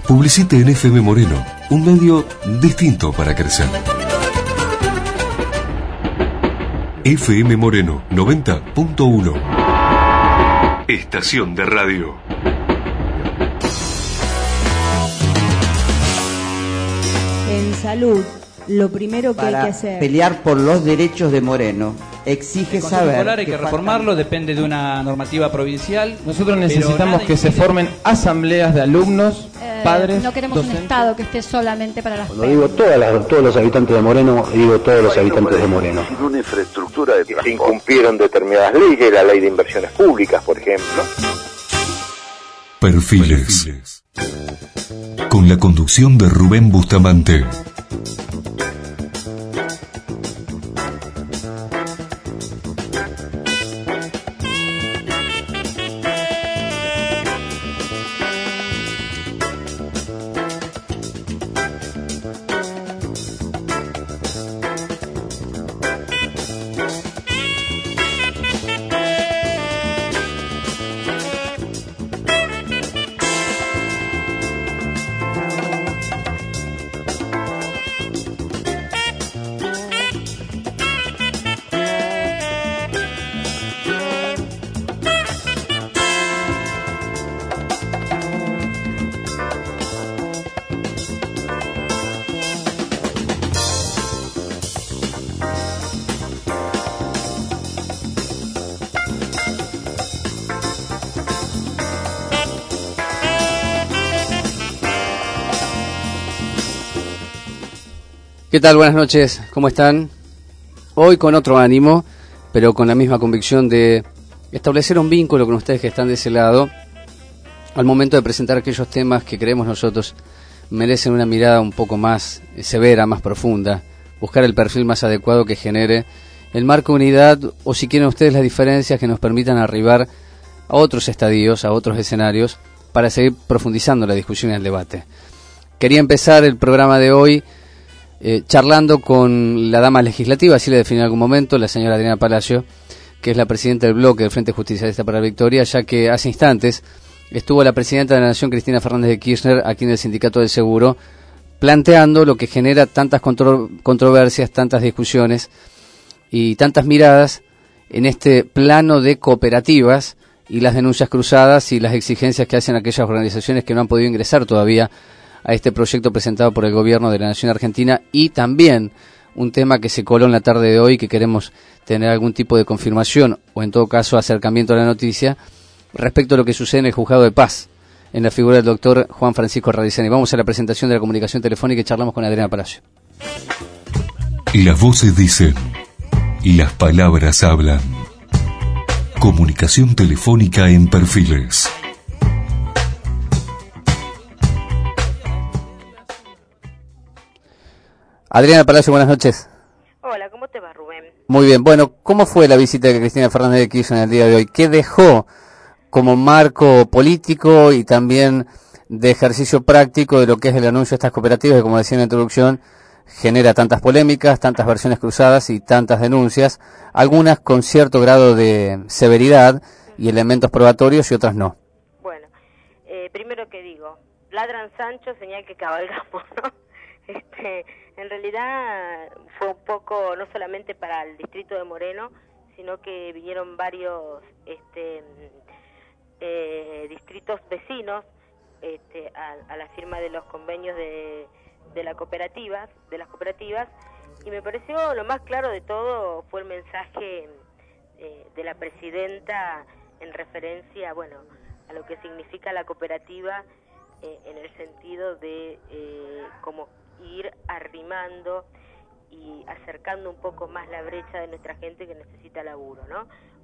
Publicite en FM Moreno, un medio distinto para crecer. FM Moreno 90.1. Estación de radio. En salud, lo primero que hay que hacer... pelear por los derechos de Moreno exige saber... Hay que reformarlo, depende de una normativa provincial. Nosotros necesitamos que se formen asambleas de alumnos, padres, no queremos docentes. un Estado que esté solamente para las Cuando digo todos los habitantes de Moreno, digo todos los habitantes de Moreno. Sin una infraestructura de transporte. Se incumplieron determinadas leyes, la ley de inversiones públicas, por ejemplo. Perfiles. Con la conducción de Rubén Bustamante. ¿Qué tal? Buenas noches, ¿cómo están? Hoy con otro ánimo, pero con la misma convicción de establecer un vínculo con ustedes que están de ese lado, al momento de presentar aquellos temas que creemos nosotros merecen una mirada un poco más severa, más profunda, buscar el perfil más adecuado que genere el marco de unidad, o si quieren ustedes las diferencias que nos permitan arribar a otros estadios, a otros escenarios, para seguir profundizando la discusión y el debate. Quería empezar el programa de hoy charlando con la dama legislativa, así le definí en algún momento, la señora Adriana Palacio, que es la presidenta del bloque del Frente Justicialista para la Victoria, ya que hace instantes estuvo la presidenta de la Nación, Cristina Fernández de Kirchner, aquí en el Sindicato del Seguro, planteando lo que genera tantas controversias, tantas discusiones y tantas miradas en este plano de cooperativas y las denuncias cruzadas y las exigencias que hacen aquellas organizaciones que no han podido ingresar todavía a este proyecto presentado por el gobierno de la Nación Argentina, y también un tema que se coló en la tarde de hoy, que queremos tener algún tipo de confirmación o en todo caso acercamiento a la noticia respecto a lo que sucede en el Juzgado de Paz en la figura del doctor Juan Francisco Radiceni. Vamos a la presentación de la comunicación telefónica y charlamos con Adriana Palacio. Las voces dicen y las palabras hablan. Comunicación telefónica en Perfiles. Adriana Palacio, buenas noches. Hola, ¿cómo te va, Rubén? Muy bien. Bueno, ¿cómo fue la visita de Cristina Fernández de Kirchner en el día de hoy? ¿Qué dejó como marco político y también de ejercicio práctico de lo que es el anuncio de estas cooperativas, que, como decía en la introducción, genera tantas polémicas, tantas versiones cruzadas y tantas denuncias, algunas con cierto grado de severidad y elementos probatorios y otras no? Bueno, primero que digo, ladran Sancho, señal que cabalgamos, ¿no? En realidad fue un poco, no solamente para el distrito de Moreno, sino que vinieron varios distritos vecinos a la firma de los convenios de las cooperativas, y me pareció lo más claro de todo fue el mensaje de la presidenta en referencia, bueno, a lo que significa la cooperativa en el sentido de como ir arrimando y acercando un poco más la brecha de nuestra gente que necesita laburo, ¿no?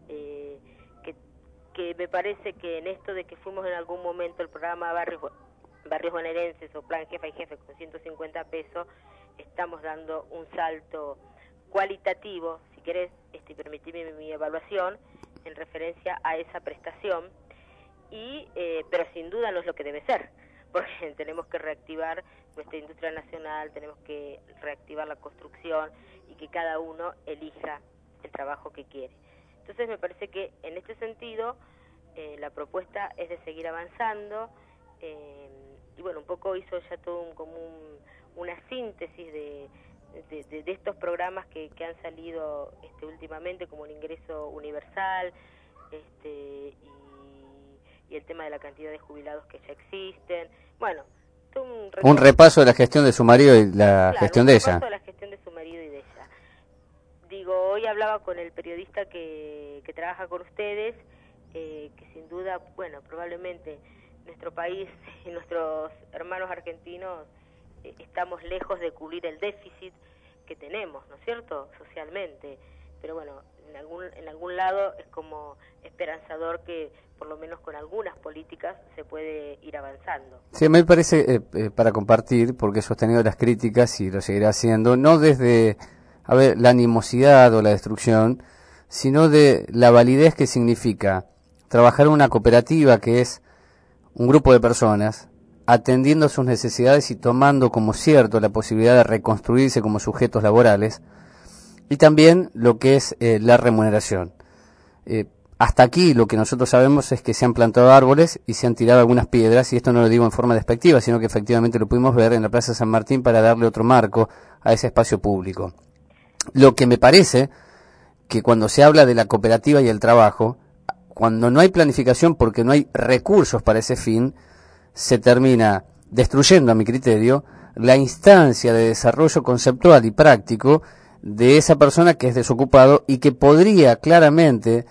Que me parece que en esto de que fuimos en algún momento el programa Barrios Bonaerenses o Plan Jefa y Jefe con 150 pesos, estamos dando un salto cualitativo, si querés, permitime mi evaluación en referencia a esa prestación, pero sin duda no es lo que debe ser, porque tenemos que reactivar nuestra industria nacional, tenemos que reactivar la construcción y que cada uno elija el trabajo que quiere. Entonces me parece que en este sentido la propuesta es de seguir avanzando bueno, un poco hizo ya todo una síntesis de estos programas que han salido últimamente, como el ingreso universal, y el tema de la cantidad de jubilados que ya existen. Bueno, un repaso de la gestión de su marido y la gestión de ella. Un repaso de la gestión de su marido y de ella. Digo, hoy hablaba con el periodista que trabaja con ustedes, que sin duda, bueno, probablemente nuestro país y nuestros hermanos argentinos estamos lejos de cubrir el déficit que tenemos, ¿no es cierto?, socialmente. Pero bueno, en algún lado es como esperanzador que por lo menos con algunas políticas se puede ir avanzando. Sí, a mí me parece, para compartir, porque he sostenido las críticas y lo seguiré haciendo, no desde, la animosidad o la destrucción, sino de la validez que significa trabajar en una cooperativa, que es un grupo de personas atendiendo sus necesidades y tomando como cierto la posibilidad de reconstruirse como sujetos laborales, y también lo que es la remuneración. Hasta aquí lo que nosotros sabemos es que se han plantado árboles y se han tirado algunas piedras, y esto no lo digo en forma despectiva, sino que efectivamente lo pudimos ver en la Plaza San Martín para darle otro marco a ese espacio público. Lo que me parece que cuando se habla de la cooperativa y el trabajo, cuando no hay planificación porque no hay recursos para ese fin, se termina destruyendo, a mi criterio, la instancia de desarrollo conceptual y práctico de esa persona que es desocupado y que podría claramente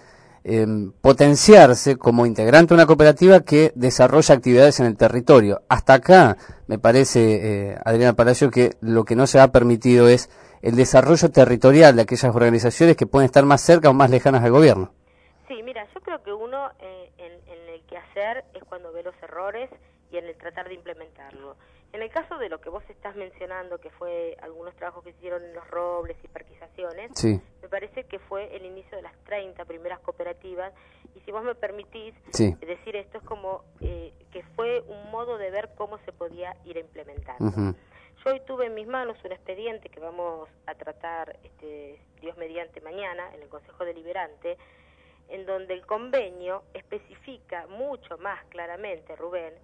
potenciarse como integrante de una cooperativa que desarrolla actividades en el territorio. Hasta acá, me parece, Adriana Palacio, que lo que no se ha permitido es el desarrollo territorial de aquellas organizaciones que pueden estar más cerca o más lejanas al gobierno. Sí, mira, yo creo que uno en el quehacer es cuando ve los errores y en el tratar de implementarlo. En el caso de lo que vos estás mencionando, que fue algunos trabajos que se hicieron en Los Robles y parquizaciones, sí, me parece que fue el inicio de las 30 primeras cooperativas, y si vos me permitís decir esto, es como que fue un modo de ver cómo se podía ir implementando. Uh-huh. Yo hoy tuve en mis manos un expediente que vamos a tratar, Dios mediante, mañana, en el Consejo Deliberante, en donde el convenio especifica mucho más claramente, Rubén,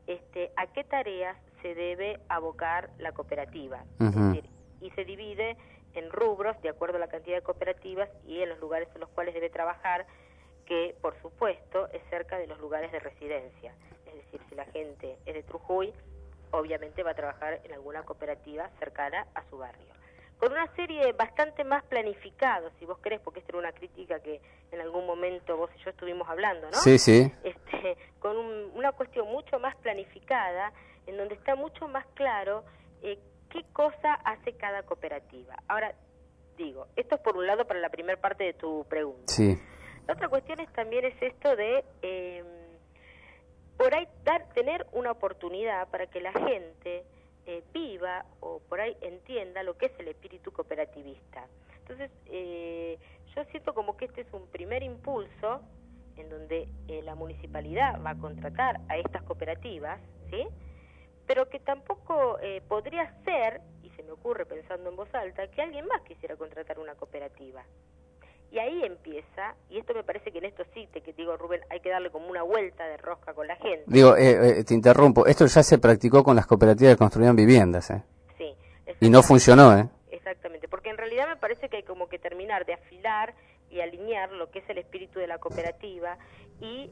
a qué tareas se debe abocar la cooperativa. Uh-huh. Es decir, y se divide en rubros de acuerdo a la cantidad de cooperativas y en los lugares en los cuales debe trabajar, que por supuesto es cerca de los lugares de residencia. Es decir, si la gente es de Trujuy, obviamente va a trabajar en alguna cooperativa cercana a su barrio. Con una serie bastante más planificada, si vos querés, porque esta era una crítica que en algún momento vos y yo estuvimos hablando, ¿no? Sí, sí. Con una cuestión mucho más planificada, en donde está mucho más claro qué cosa hace cada cooperativa. Ahora, digo, esto es por un lado para la primera parte de tu pregunta. Sí. La otra cuestión también es esto de, por ahí, tener una oportunidad para que la gente viva o por ahí entienda lo que es el espíritu cooperativista. Entonces, yo siento como que este es un primer impulso en donde la municipalidad va a contratar a estas cooperativas, ¿sí?, pero que tampoco podría ser, y se me ocurre pensando en voz alta, que alguien más quisiera contratar una cooperativa. Y ahí empieza, y esto me parece que en esto sí, que digo, Rubén, hay que darle como una vuelta de rosca con la gente. Digo, te interrumpo, esto ya se practicó con las cooperativas que construían viviendas, Sí. Y no funcionó, Exactamente, porque en realidad me parece que hay como que terminar de afilar y alinear lo que es el espíritu de la cooperativa, y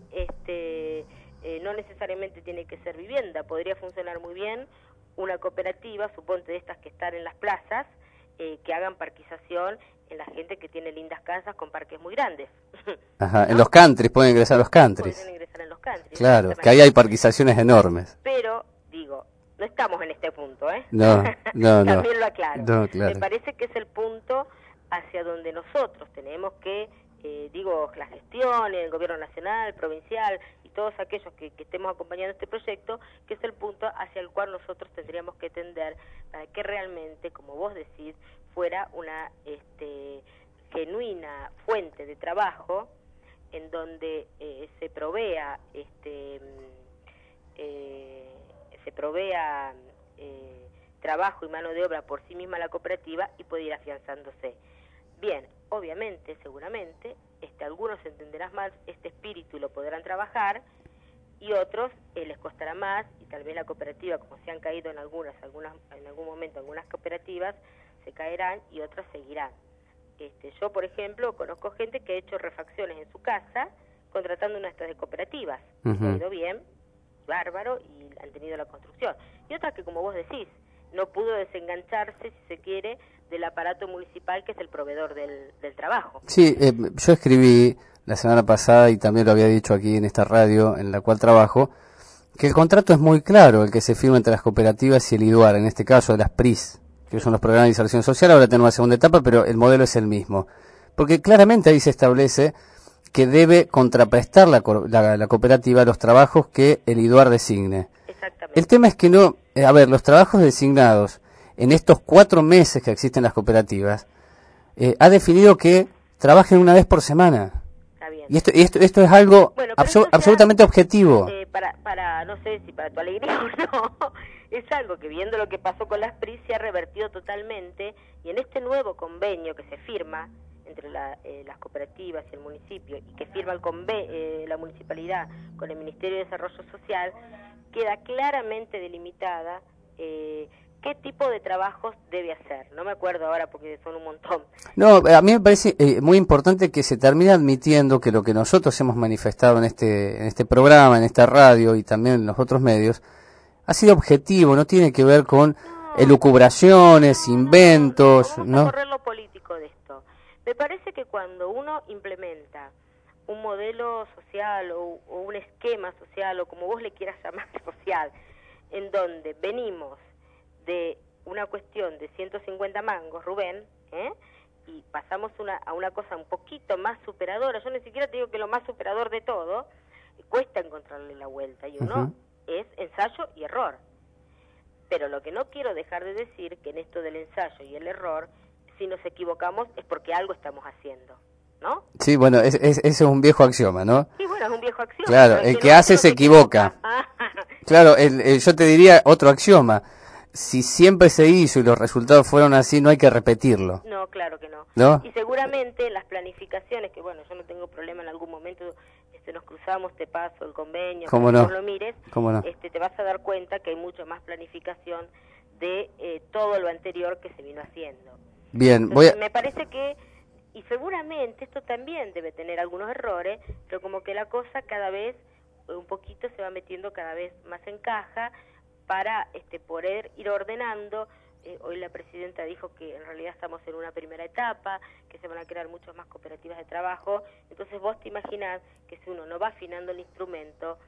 no necesariamente tiene que ser vivienda, podría funcionar muy bien una cooperativa, suponte de estas que están en las plazas, que hagan parquización en la gente que tiene lindas casas con parques muy grandes. Ajá, ¿no? En los countries, pueden ingresar a los countries. Pueden ingresar en los countries. Claro, que ahí hay parquizaciones enormes. Pero, digo, no estamos en este punto, No. También lo aclaro. No, claro. Me parece que es el punto hacia donde nosotros tenemos que, la gestión, el gobierno nacional, provincial y todos aquellos que estemos acompañando este proyecto, que es el punto hacia el cual nosotros tendríamos que tender para que realmente, como vos decís, fuera una genuina fuente de trabajo en donde se provea trabajo y mano de obra por sí misma la cooperativa y puede ir afianzándose. Bien, obviamente, seguramente, algunos entenderán más este espíritu y lo podrán trabajar, y otros les costará más, y tal vez la cooperativa, como se han caído en algún momento algunas cooperativas, se caerán y otras seguirán. Yo, por ejemplo, conozco gente que ha hecho refacciones en su casa contratando una de estas de cooperativas. Ha ido bien, bárbaro, y han tenido la construcción. Y otras que, como vos decís, no pudo desengancharse, si se quiere, del aparato municipal, que es el proveedor del trabajo. Sí, yo escribí la semana pasada, y también lo había dicho aquí en esta radio en la cual trabajo, que el contrato es muy claro, el que se firma entre las cooperativas y el IDUAR, en este caso de las PRIS, que son los programas de inserción social. Ahora tenemos la segunda etapa, pero el modelo es el mismo. Porque claramente ahí se establece que debe contraprestar la cooperativa los trabajos que el IDUAR designe. Exactamente. El tema es que no, los trabajos designados en estos 4 meses que existen las cooperativas, ha definido que trabajen una vez por semana. Está bien. Y esto es algo absolutamente objetivo. Para no sé si para tu alegría o no, es algo que, viendo lo que pasó con las PRI, se ha revertido totalmente, y en este nuevo convenio que se firma entre las cooperativas y el municipio, y que firma la municipalidad con el Ministerio de Desarrollo Social, queda claramente delimitada qué tipo de trabajos debe hacer. No me acuerdo ahora porque son un montón. No, a mí me parece muy importante que se termine admitiendo que lo que nosotros hemos manifestado en este programa, en esta radio y también en los otros medios, ha sido objetivo, no tiene que ver con elucubraciones, inventos. Vamos a correr lo político de esto. Me parece que cuando uno implementa un modelo social o un esquema social, o como vos le quieras llamar social, en donde venimos de una cuestión de 150 mangos, Rubén, y pasamos a una cosa un poquito más superadora. Yo ni siquiera te digo que lo más superador de todo, cuesta encontrarle la vuelta, y uno es ensayo y error. Pero lo que no quiero dejar de decir, que en esto del ensayo y el error, si nos equivocamos es porque algo estamos haciendo, ¿no? Sí, bueno, ese es un viejo axioma, ¿no? Sí, bueno, es un viejo axioma. Claro, el que hace se equivoca. Claro, yo te diría otro axioma. Si siempre se hizo y los resultados fueron así, no hay que repetirlo. No, claro que no. ¿No? Y seguramente las planificaciones, que bueno, yo no tengo problema, en algún momento nos cruzamos, te paso el convenio, ¿Cómo para no? que lo mires, ¿Cómo no? te vas a dar cuenta que hay mucha más planificación de todo lo anterior que se vino haciendo. Bien, Entonces, me parece que, y seguramente esto también debe tener algunos errores, pero como que la cosa cada vez, un poquito se va metiendo cada vez más en caja, para poder ir ordenando. Hoy la presidenta dijo que en realidad estamos en una primera etapa, que se van a crear muchas más cooperativas de trabajo. Entonces vos te imaginás que si uno no va afinando el instrumento,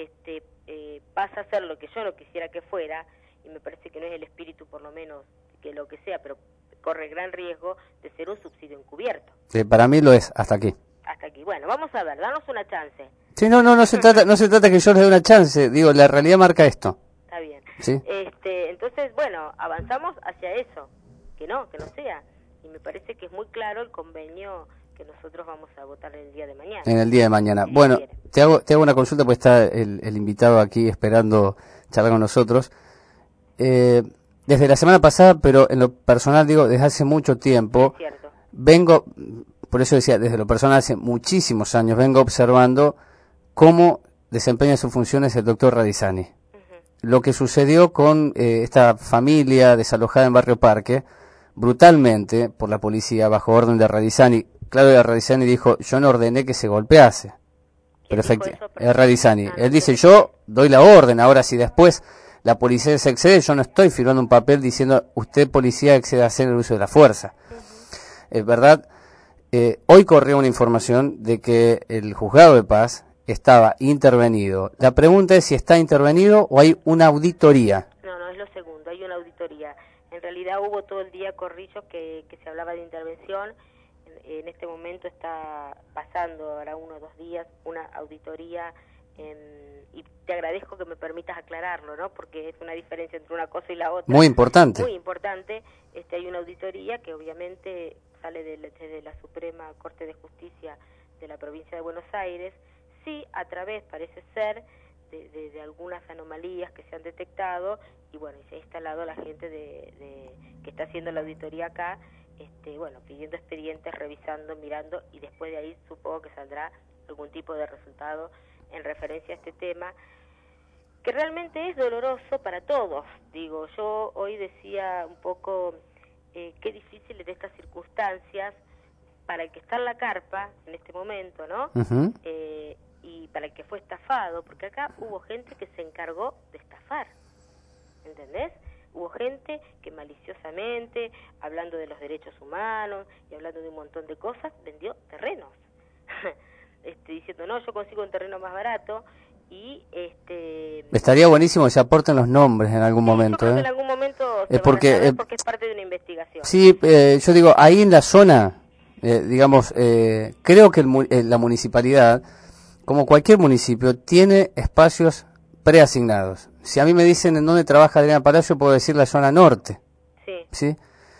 pasa a ser lo que yo no quisiera que fuera, y me parece que no es el espíritu, por lo menos, que lo que sea, pero corre gran riesgo de ser un subsidio encubierto. Para mí lo es, hasta aquí. Hasta aquí. Bueno, vamos a ver, danos una chance. Sí, no se trata que yo les dé una chance, digo, la realidad marca esto. Está bien. ¿Sí? Entonces, bueno, avanzamos hacia eso, que no sea. Y me parece que es muy claro el convenio que nosotros vamos a votar el día de mañana. En el día de mañana. Bueno, te hago una consulta, porque está el invitado aquí esperando charlar con nosotros. Desde la semana pasada, pero en lo personal, digo, desde hace mucho tiempo, vengo, por eso decía, desde lo personal hace muchísimos años, vengo observando cómo desempeña sus funciones el doctor Radizani. Lo que sucedió con esta familia desalojada en Barrio Parque, brutalmente por la policía, bajo orden de Radizani. Claudio Radizani dijo, yo no ordené que se golpease. Pero efectivamente, Radizani. Él dice, yo doy la orden. Ahora, si después la policía se excede, yo no estoy firmando un papel diciendo, usted policía excede a hacer el uso de la fuerza. Es verdad. Hoy corrió una información de que el juzgado de paz estaba intervenido. La pregunta es si está intervenido o hay una auditoría. No, es lo segundo, hay una auditoría. En realidad hubo todo el día corrillos que se hablaba de intervención. En este momento está pasando, ahora 1 o 2 días, una auditoría, y te agradezco que me permitas aclararlo, ¿no? Porque es una diferencia entre una cosa y la otra. Muy importante. Muy importante. Hay una auditoría que obviamente sale desde la Suprema Corte de Justicia de la provincia de Buenos Aires, sí, a través, parece ser, de algunas anomalías que se han detectado, y bueno, y se ha instalado la gente que está haciendo la auditoría acá, bueno, pidiendo expedientes, revisando, mirando, y después de ahí supongo que saldrá algún tipo de resultado en referencia a este tema, que realmente es doloroso para todos. Digo, yo hoy decía un poco qué difícil en estas circunstancias para el que está en la carpa en este momento, ¿no? Uh-huh. Y para el que fue estafado, porque acá hubo gente que se encargó de estafar, ¿entendés? Hubo gente que maliciosamente, hablando de los derechos humanos y hablando de un montón de cosas, vendió terrenos. Diciendo, no, yo consigo un terreno más barato y... Estaría buenísimo que se aporten los nombres en algún momento. Yo creo que en algún momento porque es parte de una investigación. Sí, yo digo, ahí en la zona, digamos, creo que la municipalidad, como cualquier municipio, tiene espacios preasignados. Si a mí me dicen en dónde trabaja Adriana Palacio, puedo decir la zona norte. Sí.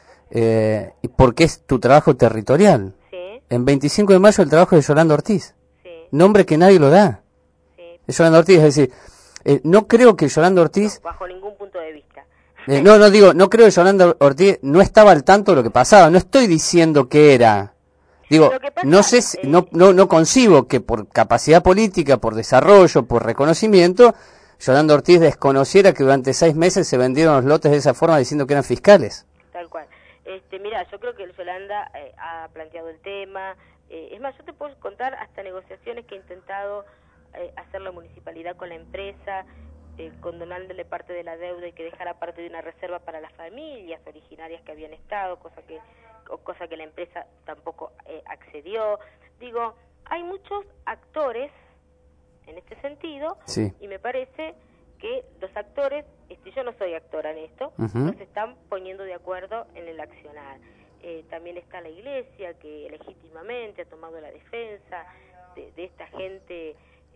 Y porque es tu trabajo territorial. Sí. En 25 de mayo el trabajo de Yolanda Ortiz. Sí. Nombre que nadie lo da. Sí. Es Yolanda Ortiz, es decir, no creo que Yolanda Ortiz... No, bajo ningún punto de vista. No creo que Yolanda Ortiz no estaba al tanto de lo que pasaba. No estoy diciendo que era... Digo, no sé, no concibo que por capacidad política, por desarrollo, por reconocimiento, Yolanda Ortiz desconociera que durante 6 meses se vendieron los lotes de esa forma diciendo que eran fiscales. Tal cual. Mira, yo creo que Yolanda ha planteado el tema. Es más, yo te puedo contar hasta negociaciones que ha intentado hacer la municipalidad con la empresa, condonándole parte de la deuda y que dejara parte de una reserva para las familias originarias que habían estado, cosa que la empresa tampoco accedió. Digo, hay muchos actores en este sentido, sí. Y me parece que los actores, yo no soy actora en esto, uh-huh. No se están poniendo de acuerdo en el accionar. También está la iglesia que legítimamente ha tomado la defensa de esta gente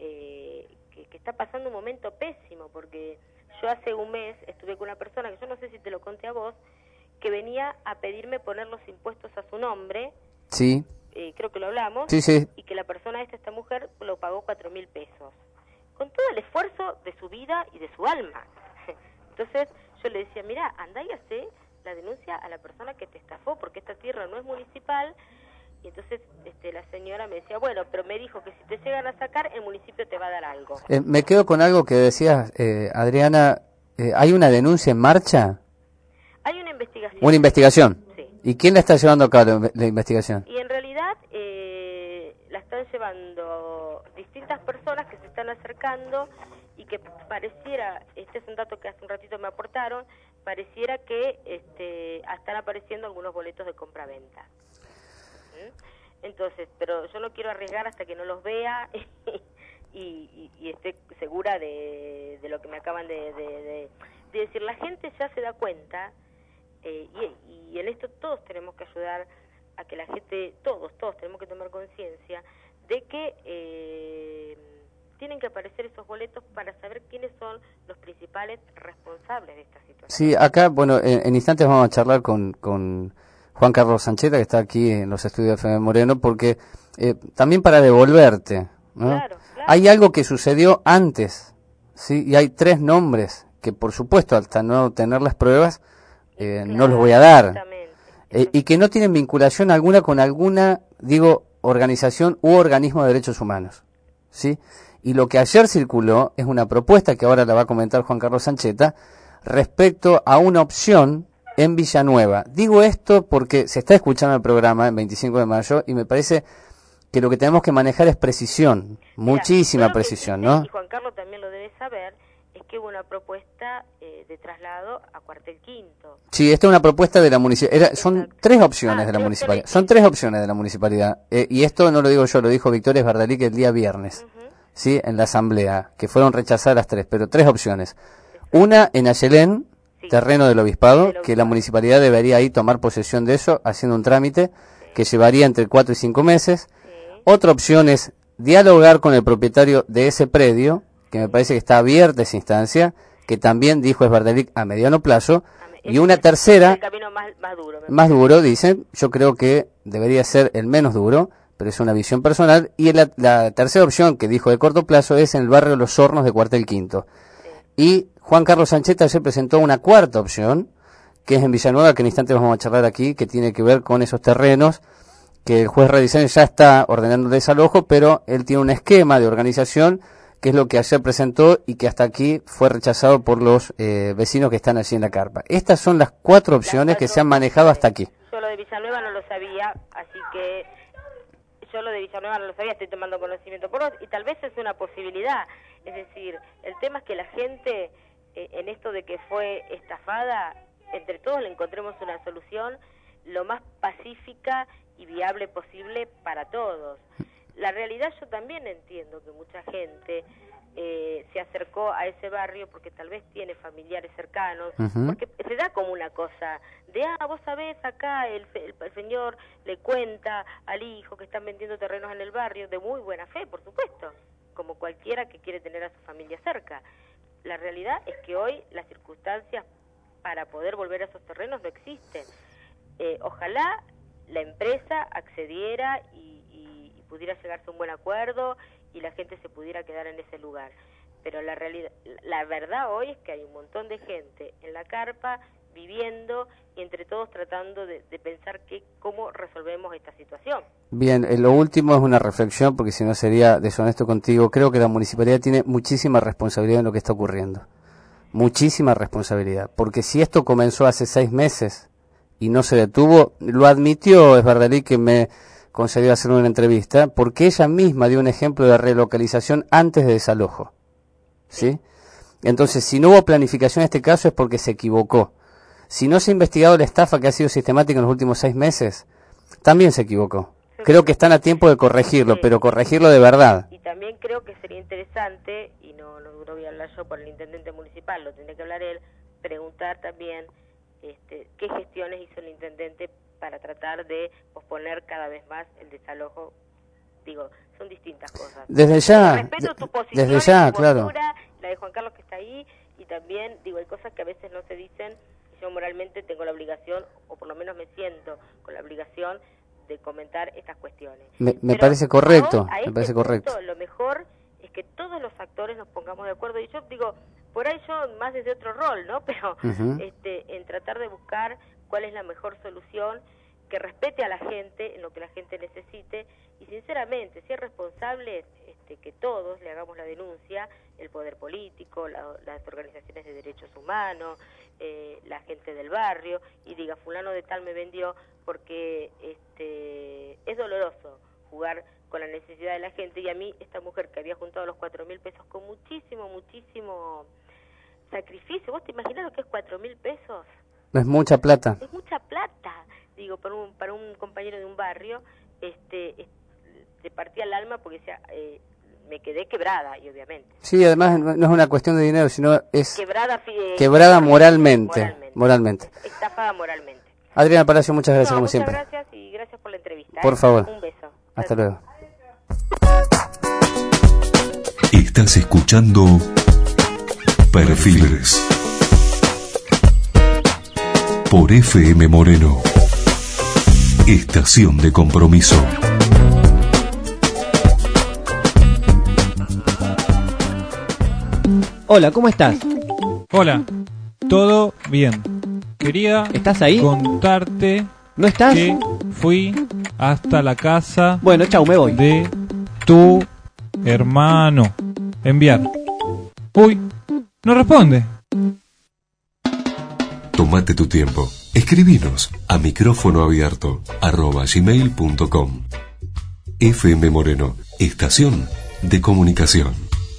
que está pasando un momento pésimo, porque yo hace un mes estuve con una persona que yo no sé si te lo conté a vos, que venía a pedirme poner los impuestos a su nombre. Sí. Creo que lo hablamos. Sí, sí. Y que la persona esta mujer lo pagó 4.000 pesos. Con todo el esfuerzo de su vida y de su alma. Entonces yo le decía, mira, andá y hacé la denuncia a la persona que te estafó, porque esta tierra no es municipal. Y entonces la señora me decía, bueno, pero me dijo que si te llegan a sacar, el municipio te va a dar algo. Me quedo con algo que decías, Adriana. ¿Hay una denuncia en marcha? Hay una investigación. ¿Una investigación? Sí. ¿Y quién la está llevando a cabo la investigación? Y en realidad la están llevando distintas personas que se están acercando y que pareciera, este es un dato que hace un ratito me aportaron, pareciera que están apareciendo algunos boletos de compra-venta. Entonces, pero yo no quiero arriesgar hasta que no los vea y esté segura de lo que me acaban de decir. La gente ya se da cuenta y en esto todos tenemos que ayudar a que la gente, todos tenemos que tomar conciencia de que tienen que aparecer esos boletos para saber quiénes son los principales responsables de esta situación. Sí, acá, bueno, en instantes vamos a charlar con Juan Carlos Sancheta, que está aquí en los estudios de FM Moreno, porque también para devolverte, ¿no? Claro. Hay algo que sucedió antes, ¿sí? Y hay 3 nombres que, por supuesto, hasta no tener las pruebas, no los voy a dar. Y que no tienen vinculación alguna con alguna, organización u organismo de derechos humanos, ¿sí? Y lo que ayer circuló es una propuesta que ahora la va a comentar Juan Carlos Sancheta respecto a una opción en Villanueva. Digo esto porque se está escuchando el programa en 25 de mayo y me parece que lo que tenemos que manejar es precisión, muchísima precisión, ¿no? Y Juan Carlos también lo debe saber, es que hubo una propuesta de traslado a Cuartel Quinto. Sí, esta es una propuesta de la municipalidad. Son 3 opciones de la municipalidad. Son 3 opciones de la municipalidad. Y esto no lo digo yo, lo dijo Victoria Esbardalí el día viernes, ¿sí? En la asamblea, que fueron rechazadas las 3, pero 3 opciones. Una en Ayelén, terreno del obispado, que la municipalidad debería ahí tomar posesión de eso, haciendo un trámite que llevaría entre 4 y 5 meses. Otra opción es dialogar con el propietario de ese predio, que me parece que está abierta esa instancia, que también dijo Esbardalí a mediano plazo. Y una tercera, el camino más duro, dicen, yo creo que debería ser el menos duro, pero es una visión personal. Y la tercera opción que dijo de corto plazo es en el barrio Los Hornos de Cuartel Quinto. Y Juan Carlos Sancheta ayer presentó una 4ª opción, que es en Villanueva, que en instantes vamos a charlar aquí, que tiene que ver con esos terrenos, que el juez Radicén ya está ordenando el desalojo, pero él tiene un esquema de organización que es lo que ayer presentó y que hasta aquí fue rechazado por los vecinos que están allí en la carpa. Estas son las 4 opciones que se han manejado hasta aquí. Yo lo de Villanueva no lo sabía, así que estoy tomando conocimiento por vos, y tal vez es una posibilidad. Es decir, el tema es que la gente, en esto de que fue estafada, entre todos le encontremos una solución lo más pacífica y viable posible para todos. La realidad, yo también entiendo que mucha gente se acercó a ese barrio porque tal vez tiene familiares cercanos, porque se da como una cosa de, vos sabés, acá el señor le cuenta al hijo que están vendiendo terrenos en el barrio, de muy buena fe, por supuesto, como cualquiera que quiere tener a su familia cerca. La realidad es que hoy las circunstancias para poder volver a esos terrenos no existen. Ojalá la empresa accediera y pudiera llegarse a un buen acuerdo y la gente se pudiera quedar en ese lugar. Pero la verdad hoy es que hay un montón de gente en la carpa viviendo y entre todos tratando de pensar cómo resolvemos esta situación. Bien, lo último es una reflexión, porque si no sería deshonesto contigo. Creo que la municipalidad tiene muchísima responsabilidad en lo que está ocurriendo. Muchísima responsabilidad, porque si esto comenzó hace 6 meses y no se detuvo, lo admitió Esbardalí, que me concedió hacer una entrevista, porque ella misma dio un ejemplo de relocalización antes de desalojo, ¿sí? Entonces, si no hubo planificación en este caso es porque se equivocó. Si no se ha investigado la estafa que ha sido sistemática en los últimos 6 meses, también se equivocó. Creo que están a tiempo de corregirlo, pero corregirlo de verdad. Y también creo que sería interesante, y no voy a hablar yo por el intendente municipal, lo tendré que hablar él, preguntar también qué gestiones hizo el intendente para tratar de posponer cada vez más el desalojo. Digo, son distintas cosas. Desde ya, respeto tu posición, desde ya, tu claro. postura, la de Juan Carlos que está ahí, y también, digo, hay cosas que a veces no se dicen, y yo moralmente tengo la obligación, o por lo menos me siento con la obligación de comentar estas cuestiones. Me parece correcto, me parece correcto. Lo mejor es que todos los actores nos pongamos de acuerdo, y yo digo, por ahí yo más desde otro rol, ¿no? Pero en tratar de buscar cuál es la mejor solución que respete a la gente en lo que la gente necesite, y sinceramente, si es responsable, que todos le hagamos la denuncia, el poder político, las organizaciones de derechos humanos, la gente del barrio, y diga, fulano de tal me vendió, porque es doloroso jugar con la necesidad de la gente. Y a mí, esta mujer que había juntado los 4.000 pesos con muchísimo sacrificio, ¿vos te imaginás lo que es 4.000 pesos? No es mucha plata. Es mucha plata, digo, para un compañero de un barrio, te partía el alma porque decía, me quedé quebrada, y obviamente. Sí, además no es una cuestión de dinero, sino es quebrada moralmente. Estafada moralmente. Adriana Palacio, muchas gracias, como siempre. Muchas gracias, y gracias por la entrevista. Por favor. Un beso. Hasta luego. Estás escuchando Perfiles por FM Moreno, estación de compromiso. Hola, ¿cómo estás? Hola, todo bien. ¿Estás ahí? Contarte. ¿No estás? Que fui hasta la casa. Bueno, chau, me voy. De tu hermano. Enviar. Uy, no responde. Tómate tu tiempo. Escribinos a micrófonoabierto@gmail.com. FM Moreno, estación de comunicación.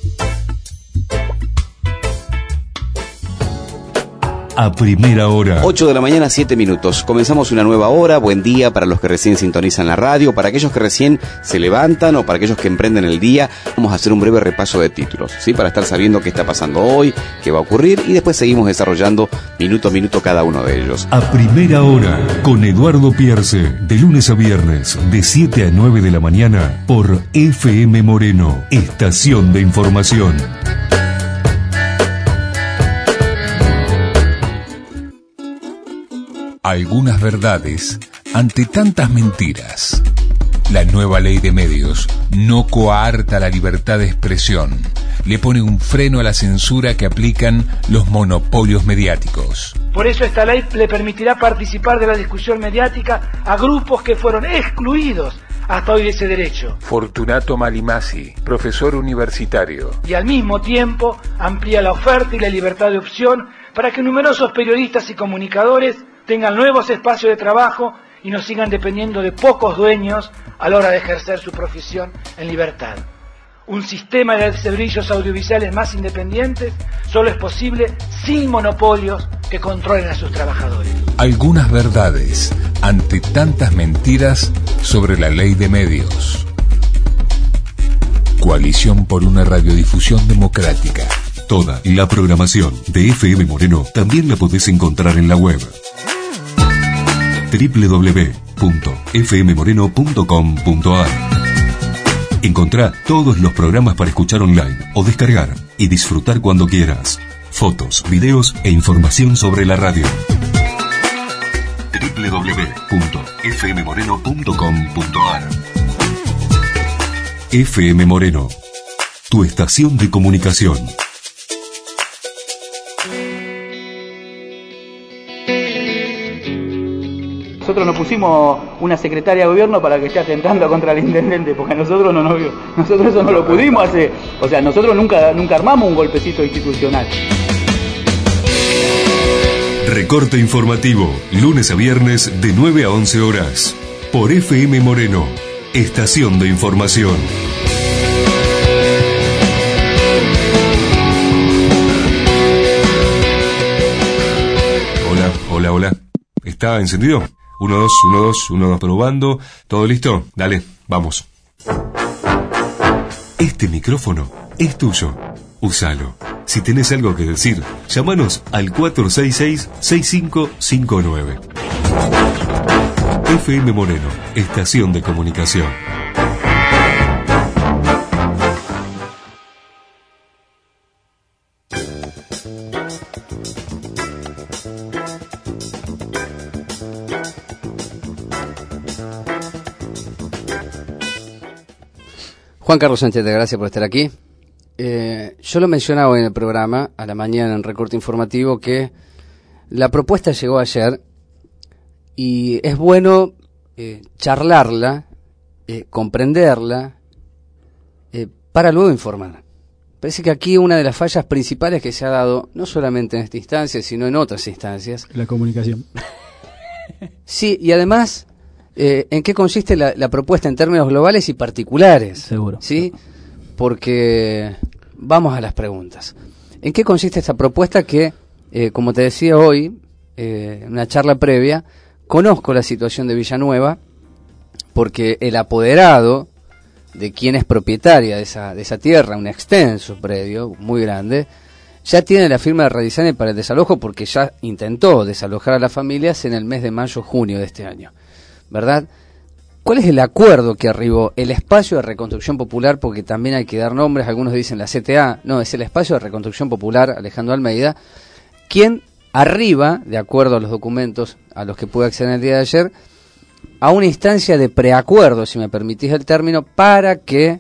A primera hora. 8 de la mañana, 7 minutos. Comenzamos una nueva hora. Buen día para los que recién sintonizan la radio, para aquellos que recién se levantan o para aquellos que emprenden el día. Vamos a hacer un breve repaso de títulos, ¿sí? Para estar sabiendo qué está pasando hoy, qué va a ocurrir, y después seguimos desarrollando minuto a minuto cada uno de ellos. A primera hora, con Eduardo Pierce, de lunes a viernes, de 7 a 9 de la mañana, por FM Moreno, estación de información. Algunas verdades ante tantas mentiras. La nueva ley de medios no coarta la libertad de expresión. Le pone un freno a la censura que aplican los monopolios mediáticos. Por eso esta ley le permitirá participar de la discusión mediática a grupos que fueron excluidos hasta hoy de ese derecho. Fortunato Malimasi, profesor universitario. Y al mismo tiempo amplía la oferta y la libertad de opción para que numerosos periodistas y comunicadores tengan nuevos espacios de trabajo y no sigan dependiendo de pocos dueños a la hora de ejercer su profesión en libertad. Un sistema de servicios audiovisuales más independientes solo es posible sin monopolios que controlen a sus trabajadores. Algunas verdades ante tantas mentiras sobre la ley de medios. Coalición por una radiodifusión democrática. Toda la programación de FM Moreno también la podés encontrar en la web www.fmmoreno.com.ar. Encontrá todos los programas para escuchar online o descargar y disfrutar cuando quieras. Fotos, videos e información sobre la radio. www.fmmoreno.com.ar. FM Moreno, tu estación de comunicación. Nosotros nos pusimos una secretaria de gobierno para que esté atentando contra el intendente, porque nosotros nosotros eso no lo pudimos hacer. O sea, nosotros nunca armamos un golpecito institucional. Recorte informativo, lunes a viernes de 9 a 11 horas. Por FM Moreno, estación de información. Hola. ¿Está encendido? 1, 2, 1, 2, 1, 2, probando. ¿Todo listo? Dale, vamos. Este micrófono es tuyo. Úsalo. Si tenés algo que decir, llámanos al 466-6559. FM Moreno, estación de comunicación. Juan Carlos Sánchez, gracias por estar aquí. Yo lo mencionaba en el programa, a la mañana en Recorte Informativo, que la propuesta llegó ayer y es bueno charlarla, comprenderla, para luego informar. Parece que aquí una de las fallas principales que se ha dado, no solamente en esta instancia, sino en otras instancias. La comunicación. Sí, y además, ¿en qué consiste la propuesta en términos globales y particulares? Seguro. ¿Sí? Porque vamos a las preguntas. ¿En qué consiste esta propuesta que, como te decía hoy, en una charla previa, conozco la situación de Villanueva, porque el apoderado de quien es propietaria de esa tierra, un extenso predio muy grande, ya tiene la firma de Radizani para el desalojo, porque ya intentó desalojar a las familias en el mes de mayo-junio de este año, ¿verdad? ¿Cuál es el acuerdo que arribó? El Espacio de Reconstrucción Popular, porque también hay que dar nombres, algunos dicen la CTA, no, es el Espacio de Reconstrucción Popular, Alejandro Almeida, quien arriba, de acuerdo a los documentos a los que pude acceder el día de ayer, a una instancia de preacuerdo, si me permitís el término, para que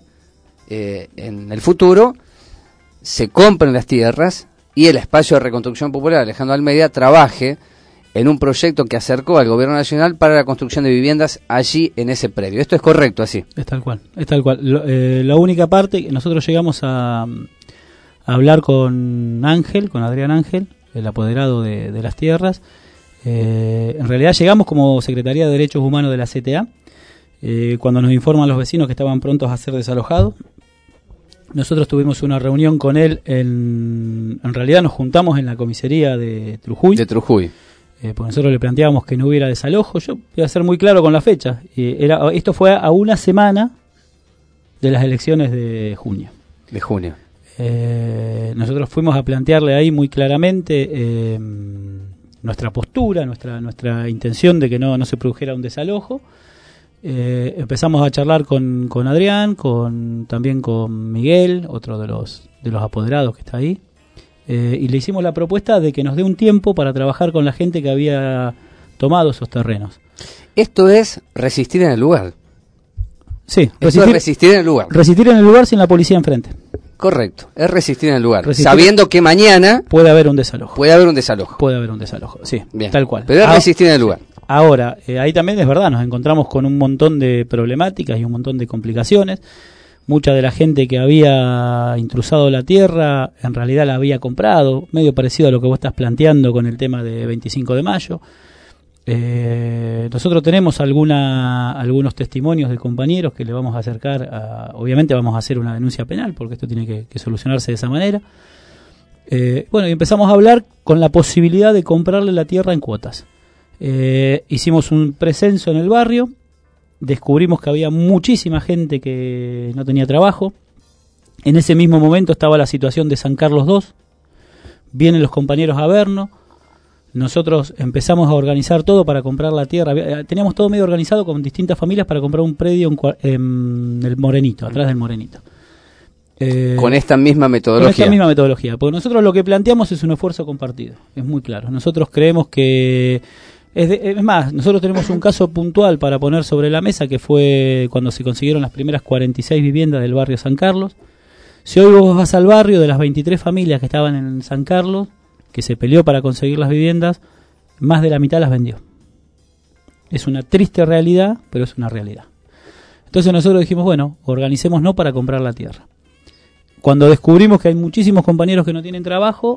en el futuro se compren las tierras y el Espacio de Reconstrucción Popular, Alejandro Almeida, trabaje en un proyecto que acercó al Gobierno Nacional para la construcción de viviendas allí en ese predio. ¿Esto es correcto así? Es tal cual, es tal cual. La única parte, nosotros llegamos a hablar con Ángel, con Adrián Ángel, el apoderado de las tierras. En realidad llegamos como Secretaría de Derechos Humanos de la CTA, cuando nos informan los vecinos que estaban prontos a ser desalojados. Nosotros tuvimos una reunión con él, en realidad nos juntamos en la comisaría de Trujuy. Porque nosotros le planteábamos que no hubiera desalojo. Yo voy a ser muy claro con la fecha. Esto fue a una semana de las elecciones de junio. Nosotros fuimos a plantearle ahí muy claramente nuestra postura, nuestra intención de que no se produjera un desalojo. Empezamos a charlar con Adrián, también con Miguel, otro de los apoderados que está ahí. Y le hicimos la propuesta de que nos dé un tiempo para trabajar con la gente que había tomado esos terrenos. Esto es resistir en el lugar. Sí, resistir en el lugar. Resistir en el lugar sin la policía enfrente. Correcto, es resistir en el lugar. Sabiendo que mañana puede haber un desalojo. Puede haber un desalojo, sí, bien, tal cual. Pero es resistir en el lugar. Ahora, ahí también es verdad, nos encontramos con un montón de problemáticas y un montón de complicaciones. Mucha de la gente que había intrusado la tierra, en realidad la había comprado, medio parecido a lo que vos estás planteando con el tema de 25 de mayo. Nosotros tenemos algunos testimonios de compañeros que le vamos a acercar, obviamente vamos a hacer una denuncia penal, porque esto tiene que solucionarse de esa manera. Bueno, y empezamos a hablar con la posibilidad de comprarle la tierra en cuotas. Hicimos un precenso en el barrio, descubrimos que había muchísima gente que no tenía trabajo. En ese mismo momento estaba la situación de San Carlos II, vienen los compañeros a vernos, nosotros empezamos a organizar todo para comprar la tierra, teníamos todo medio organizado con distintas familias para comprar un predio en el Morenito, atrás del Morenito. Con esta misma metodología. Con esta misma metodología, porque nosotros lo que planteamos es un esfuerzo compartido, es muy claro. Nosotros creemos que es más, nosotros tenemos un caso puntual para poner sobre la mesa, que fue cuando se consiguieron las primeras 46 viviendas del barrio San Carlos. Si hoy vos vas al barrio, de las 23 familias que estaban en San Carlos, que se peleó para conseguir las viviendas, más de la mitad las vendió. Es una triste realidad, pero es una realidad. Entonces nosotros dijimos, bueno, organicémonos para comprar la tierra. Cuando descubrimos que hay muchísimos compañeros que no tienen trabajo,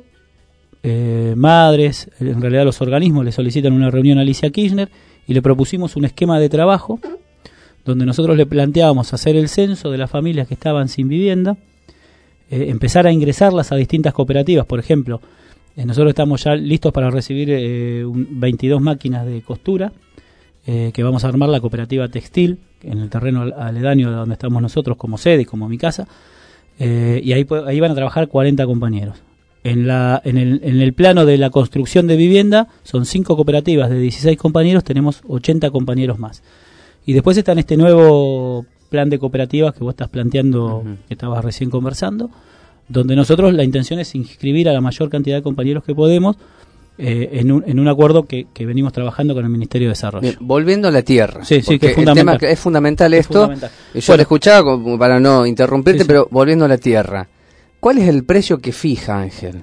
madres, en realidad los organismos le solicitan una reunión a Alicia Kirchner y le propusimos un esquema de trabajo donde nosotros le planteábamos hacer el censo de las familias que estaban sin vivienda, empezar a ingresarlas a distintas cooperativas. Por ejemplo, nosotros estamos ya listos para recibir 22 máquinas de costura, que vamos a armar la cooperativa textil en el terreno aledaño donde estamos nosotros como sede, como mi casa, y ahí van a trabajar 40 compañeros. En el plano de la construcción de vivienda son 5 cooperativas de 16 compañeros, tenemos 80 compañeros más. Y después está en este nuevo plan de cooperativas que vos estás planteando, que estabas recién conversando, donde nosotros la intención es inscribir a la mayor cantidad de compañeros que podemos en un acuerdo que venimos trabajando con el Ministerio de Desarrollo. Bien, volviendo a la tierra, sí, que es fundamental. El tema es fundamental esto. Fundamental. Yo lo escuchaba como para no interrumpirte, sí. Pero volviendo a la tierra, ¿cuál es el precio que fija Ángel?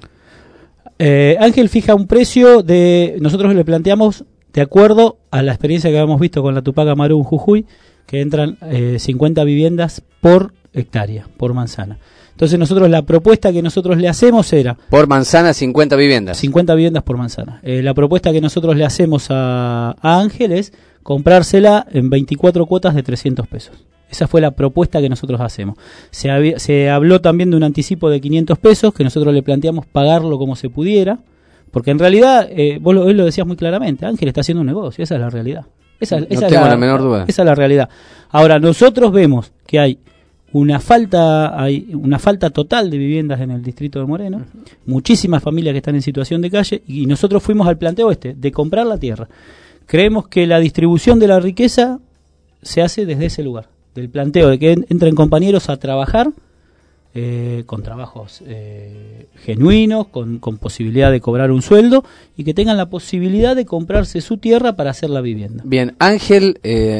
Ángel fija un precio nosotros le planteamos de acuerdo a la experiencia que habíamos visto con la Tupac Amaru en Jujuy, que entran 50 viviendas por hectárea, por manzana. Entonces nosotros la propuesta que nosotros le hacemos era... Por manzana 50 viviendas. 50 viviendas por manzana. La propuesta que nosotros le hacemos a Ángel es comprársela en 24 cuotas de 300 pesos. Esa fue la propuesta que nosotros hacemos. Se habló también de un anticipo de 500 pesos, que nosotros le planteamos pagarlo como se pudiera, porque en realidad, vos lo decías muy claramente, Ángel está haciendo un negocio, esa es la realidad. No tengo la menor duda. Esa es la realidad. Ahora, nosotros vemos que hay una falta total de viviendas en el distrito de Moreno, muchísimas familias que están en situación de calle, y nosotros fuimos al planteo de comprar la tierra. Creemos que la distribución de la riqueza se hace desde ese lugar, del planteo de que entren compañeros a trabajar, con trabajos genuinos, con posibilidad de cobrar un sueldo, y que tengan la posibilidad de comprarse su tierra para hacer la vivienda. Bien, Ángel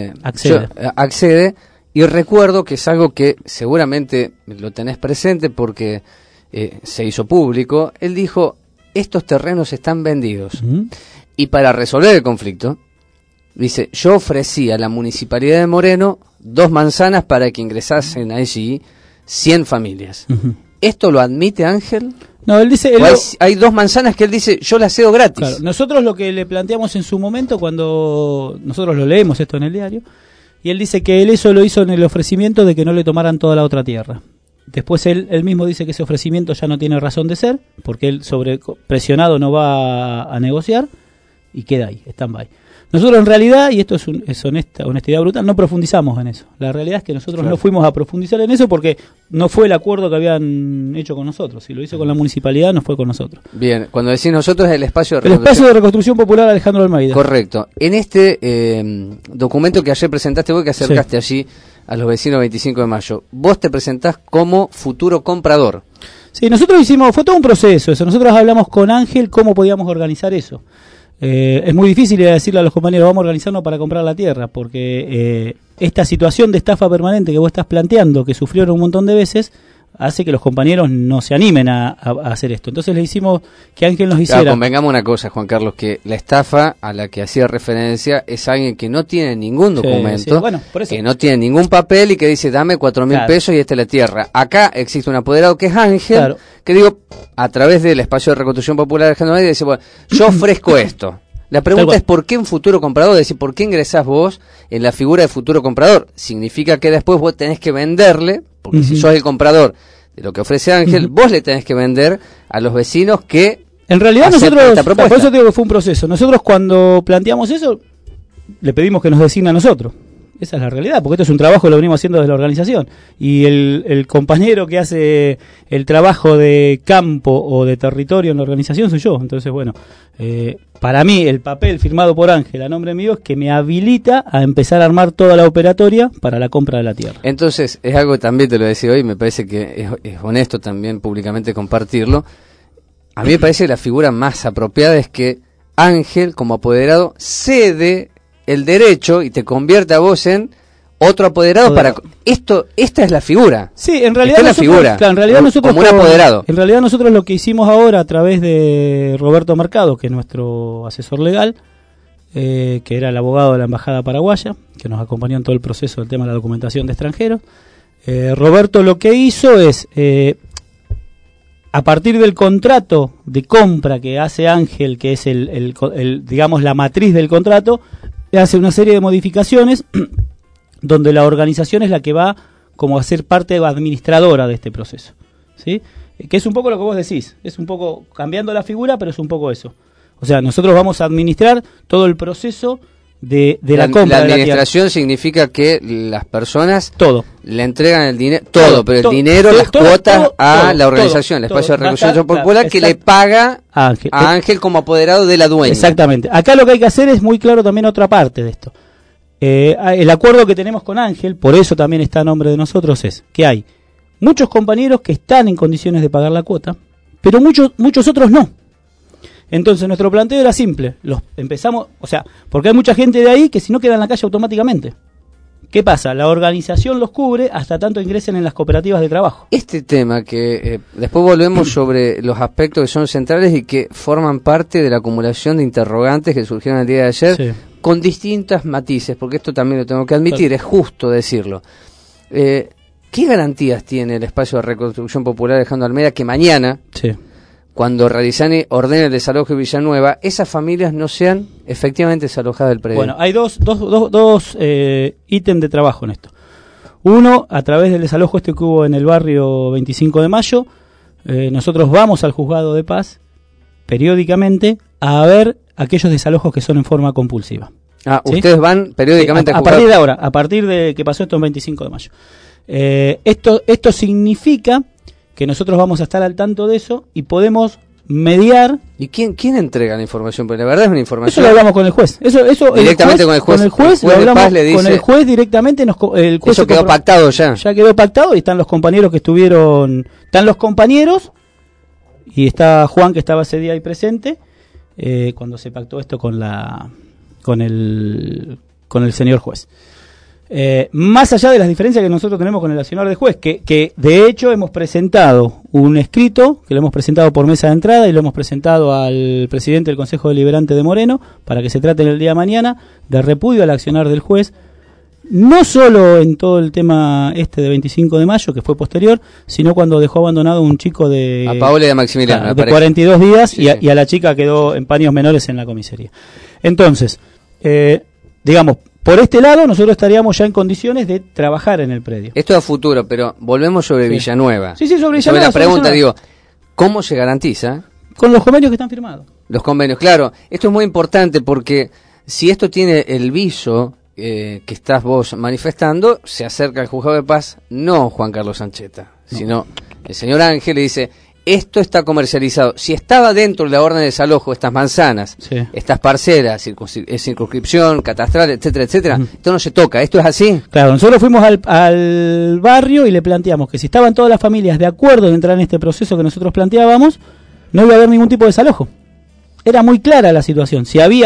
accede. Y recuerdo que es algo que seguramente lo tenés presente porque se hizo público. Él dijo, estos terrenos están vendidos. Y para resolver el conflicto, dice, yo ofrecí a la Municipalidad de Moreno 2 manzanas para que ingresasen allí 100 familias. ¿Esto lo admite Ángel? No, él dice... Hay 2 manzanas que él dice, yo las cedo gratis. Claro, nosotros lo que le planteamos en su momento, cuando nosotros lo leemos esto en el diario, y él dice que él eso lo hizo en el ofrecimiento de que no le tomaran toda la otra tierra. Después él mismo dice que ese ofrecimiento ya no tiene razón de ser, porque él presionado no va a negociar, y queda ahí, stand-by. Nosotros en realidad, y esto es honestidad brutal, no profundizamos en eso. La realidad es que nosotros no fuimos a profundizar en eso porque no fue el acuerdo que habían hecho con nosotros. Si lo hizo con la municipalidad, no fue con nosotros. Bien, cuando decís nosotros es el espacio de reconstrucción. El espacio de reconstrucción popular Alejandro Almeida. Correcto. En este documento que ayer presentaste vos, que acercaste allí a los vecinos 25 de mayo, vos te presentás como futuro comprador. Sí, nosotros fue todo un proceso eso. Nosotros hablamos con Ángel cómo podíamos organizar eso. Es muy difícil decirle a los compañeros vamos a organizarnos para comprar la tierra, porque esta situación de estafa permanente que vos estás planteando, que sufrieron un montón de veces, hace que los compañeros no se animen a hacer esto. Entonces le hicimos que Ángel nos hiciera... Claro, convengamos una cosa, Juan Carlos, que la estafa a la que hacía referencia es alguien que no tiene ningún documento, bueno, por eso. que no tiene ningún papel y que dice, dame 4.000 pesos y esta es la tierra. Acá existe un apoderado que es Ángel, que digo, a través del espacio de reconstrucción popular de General dice, bueno, yo ofrezco esto. La pregunta es ¿por qué un futuro comprador? Es decir, ¿por qué ingresás vos en la figura de futuro comprador? Significa que después vos tenés que venderle, porque si sos el comprador de lo que ofrece Ángel, vos le tenés que vender a los vecinos que en realidad nosotros, por eso te digo que fue un proceso. Nosotros cuando planteamos eso, le pedimos que nos designe a nosotros. Esa es la realidad, porque esto es un trabajo que lo venimos haciendo desde la organización. Y el compañero que hace el trabajo de campo o de territorio en la organización soy yo. Entonces, bueno, para mí el papel firmado por Ángel a nombre mío es que me habilita a empezar a armar toda la operatoria para la compra de la tierra. Entonces, es algo que también te lo decía hoy, me parece que es honesto también públicamente compartirlo. A mí me parece que la figura más apropiada es que Ángel, como apoderado, cede el derecho y te convierte a vos en otro apoderado para esta es la figura. Sí, en realidad esta es la figura. Claro, en realidad nosotros como un apoderado. En realidad nosotros lo que hicimos ahora a través de Roberto Mercado, que es nuestro asesor legal, que era el abogado de la embajada paraguaya, que nos acompañó en todo el proceso del tema de la documentación de extranjeros. Roberto lo que hizo es a partir del contrato de compra que hace Ángel, que es digamos la matriz del contrato, hace una serie de modificaciones donde la organización es la que va como a ser parte administradora de este proceso, ¿sí? Que es un poco lo que vos decís, es un poco cambiando la figura, pero es un poco eso. O sea, nosotros vamos a administrar todo el proceso de la compra. La administración significa que las personas le entregan el dinero, pero el dinero, las cuotas a la organización, el espacio de reconstrucción popular, que le paga a Ángel como apoderado de la dueña. Exactamente. Acá lo que hay que hacer es muy claro también otra parte de esto. El acuerdo que tenemos con Ángel, por eso también está a nombre de nosotros, es que hay muchos compañeros que están en condiciones de pagar la cuota, pero muchos otros no. Entonces nuestro planteo era simple, empezamos, o sea, porque hay mucha gente de ahí que si no queda en la calle automáticamente. ¿Qué pasa? La organización los cubre hasta tanto ingresen en las cooperativas de trabajo. Este tema que después volvemos sobre los aspectos que son centrales y que forman parte de la acumulación de interrogantes que surgieron el día de ayer, con distintas matices, porque esto también lo tengo que admitir, es justo decirlo. ¿Qué garantías tiene el espacio de reconstrucción popular Alejandro Almeida que mañana, cuando Radizani ordene el desalojo de Villanueva, esas familias no sean efectivamente desalojadas del predio? Bueno, hay dos ítems de trabajo en esto. Uno, a través del desalojo que hubo en el barrio 25 de Mayo, nosotros vamos al juzgado de paz periódicamente a ver aquellos desalojos que son en forma compulsiva. ¿Sí? Ustedes van periódicamente a partir de ahora, a partir de que pasó esto en 25 de mayo. Esto significa que nosotros vamos a estar al tanto de eso y podemos mediar. ¿Y quién entrega la información? Porque la verdad es una información. Eso lo hablamos con el juez. Eso directamente con el juez. Con el juez lo hablamos con el juez directamente. El juez eso quedó pactado ya. Ya quedó pactado y están los compañeros que estuvieron. Están los compañeros y está Juan que estaba ese día ahí presente cuando se pactó esto con el señor juez. Más allá de las diferencias que nosotros tenemos con el accionar de juez, que de hecho hemos presentado un escrito, que lo hemos presentado por mesa de entrada y lo hemos presentado al presidente del Consejo Deliberante de Moreno, para que se trate en el día de mañana de repudio al accionar del juez, no solo en todo el tema de 25 de mayo, que fue posterior, sino cuando dejó abandonado un chico de... A Paola y a Maximiliano. De 42 días y a la chica quedó en paños menores en la comisaría. Entonces, digamos... Por este lado, nosotros estaríamos ya en condiciones de trabajar en el predio. Esto es a futuro, pero volvemos sobre Villanueva. Sí, sobre Villanueva. Sobre la pregunta, digo, ¿cómo se garantiza? Con los convenios que están firmados. Los convenios, claro. Esto es muy importante porque si esto tiene el viso que estás vos manifestando, se acerca al juzgado de paz, no Juan Carlos Ancheta, sino el señor Ángel le dice... Esto está comercializado. Si estaba dentro de la orden de desalojo, estas manzanas, estas parcelas, circunscripción, catastral, etcétera, etcétera, esto no se toca. ¿Esto es así? Claro, nosotros fuimos al barrio y le planteamos que si estaban todas las familias de acuerdo en entrar en este proceso que nosotros planteábamos, no iba a haber ningún tipo de desalojo. Era muy clara la situación. Si había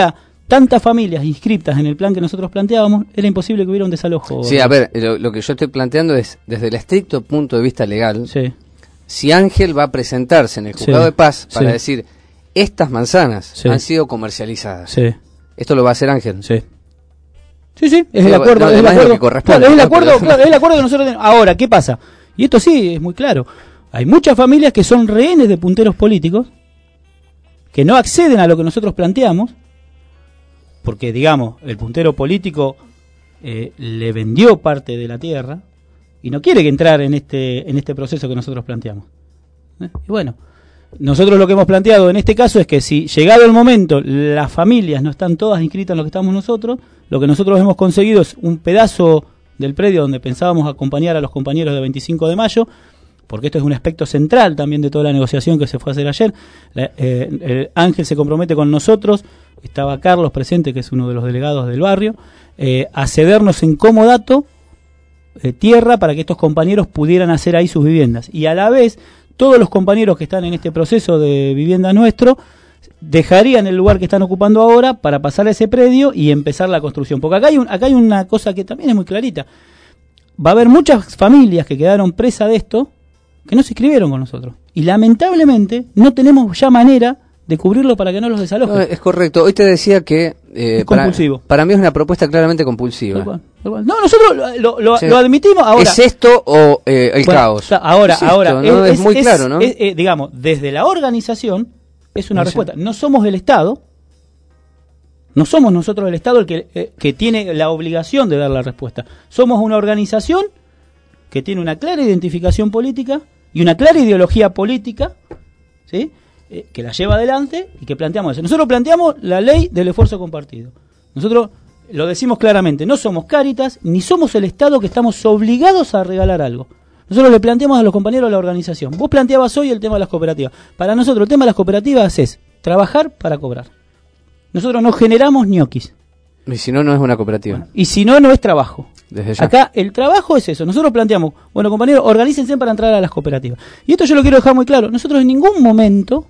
tantas familias inscriptas en el plan que nosotros planteábamos, era imposible que hubiera un desalojo. Sí, a ver, lo que yo estoy planteando es, desde el estricto punto de vista legal, sí, si Ángel va a presentarse en el juzgado de paz para sí, decir, estas manzanas sí, han sido comercializadas, sí, esto lo va a hacer Ángel. Sí. Sí, es el acuerdo, es el acuerdo, claro, es el acuerdo, claro, es el acuerdo que nosotros tenemos. Ahora, ¿qué pasa? Y esto sí es muy claro. Hay muchas familias que son rehenes de punteros políticos que no acceden a lo que nosotros planteamos, porque, digamos, el puntero político le vendió parte de la tierra y no quiere que entrar en este proceso que nosotros planteamos. Y bueno, nosotros lo que hemos planteado en este caso es que si llegado el momento las familias no están todas inscritas en lo que estamos nosotros, lo que nosotros hemos conseguido es un pedazo del predio donde pensábamos acompañar a los compañeros de 25 de mayo, porque esto es un aspecto central también de toda la negociación que se fue a hacer ayer. Ángel se compromete con nosotros, estaba Carlos presente, que es uno de los delegados del barrio, a cedernos en comodato tierra para que estos compañeros pudieran hacer ahí sus viviendas. Y a la vez, todos los compañeros que están en este proceso de vivienda nuestro dejarían el lugar que están ocupando ahora para pasar a ese predio y empezar la construcción. Porque acá hay una cosa que también es muy clarita. Va a haber muchas familias que quedaron presas de esto que no se inscribieron con nosotros. Y lamentablemente no tenemos ya manera de cubrirlo para que no los desalojen. No, es correcto. Hoy te decía que es compulsivo. Para mí es una propuesta claramente compulsiva. No, nosotros lo admitimos ahora. ¿Es esto o el caos? Ahora, ¿no? Es muy claro, ¿no? Digamos, desde la organización es una respuesta. No somos el Estado, no somos nosotros el Estado el que tiene la obligación de dar la respuesta. Somos una organización que tiene una clara identificación política y una clara ideología política, ¿sí? Que la lleva adelante y que planteamos eso. Nosotros planteamos la ley del esfuerzo compartido. Nosotros lo decimos claramente, no somos Cáritas ni somos el Estado que estamos obligados a regalar algo. Nosotros le planteamos a los compañeros de la organización. Vos planteabas hoy el tema de las cooperativas. Para nosotros el tema de las cooperativas es trabajar para cobrar. Nosotros no generamos ñoquis. Y si no, no es una cooperativa. Bueno, y si no, no es trabajo. Desde ya. Acá el trabajo es eso. Nosotros planteamos, bueno, compañeros, organícense para entrar a las cooperativas. Y esto yo lo quiero dejar muy claro. Nosotros en ningún momento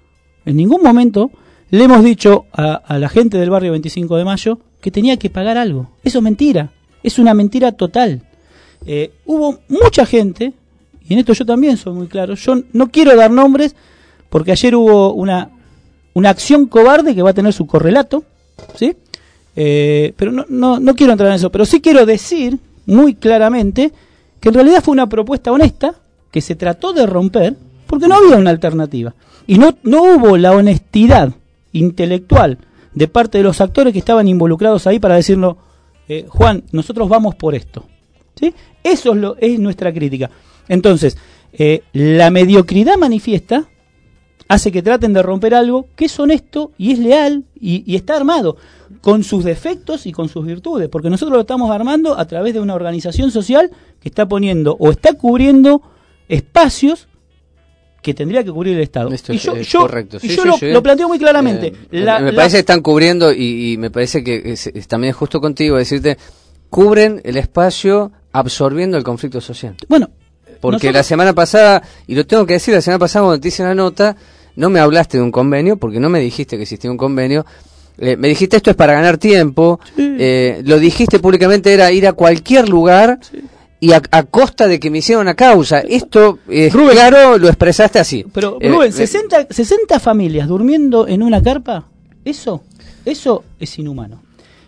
le hemos dicho a la gente del barrio 25 de mayo que tenía que pagar algo. Eso es mentira. Es una mentira total. Hubo mucha gente, y en esto yo también soy muy claro, yo no quiero dar nombres porque ayer hubo una acción cobarde que va a tener su correlato, ¿sí? Pero no quiero entrar en eso, pero sí quiero decir muy claramente que en realidad fue una propuesta honesta que se trató de romper porque no había una alternativa y no hubo la honestidad intelectual de parte de los actores que estaban involucrados ahí para decirnos, Juan, nosotros vamos por esto, ¿sí? Eso es nuestra crítica. Entonces, la mediocridad manifiesta hace que traten de romper algo que es honesto y es leal y está armado con sus defectos y con sus virtudes, porque nosotros lo estamos armando a través de una organización social que está poniendo o está cubriendo espacios que tendría que cubrir el Estado. Esto y es yo correcto. Sí, lo planteo muy claramente. Me parece que están cubriendo y me parece que también es justo contigo decirte, cubren el espacio absorbiendo el conflicto social. Bueno, porque la semana pasada, y lo tengo que decir, la semana pasada cuando te hice la nota, no me hablaste de un convenio, porque no me dijiste que existía un convenio, me dijiste esto es para ganar tiempo, lo dijiste públicamente, era ir a cualquier lugar, y a costa de que me hicieran una causa. Esto, Rubén, claro, lo expresaste así. Pero, Rubén, 60 familias durmiendo en una carpa, eso es inhumano.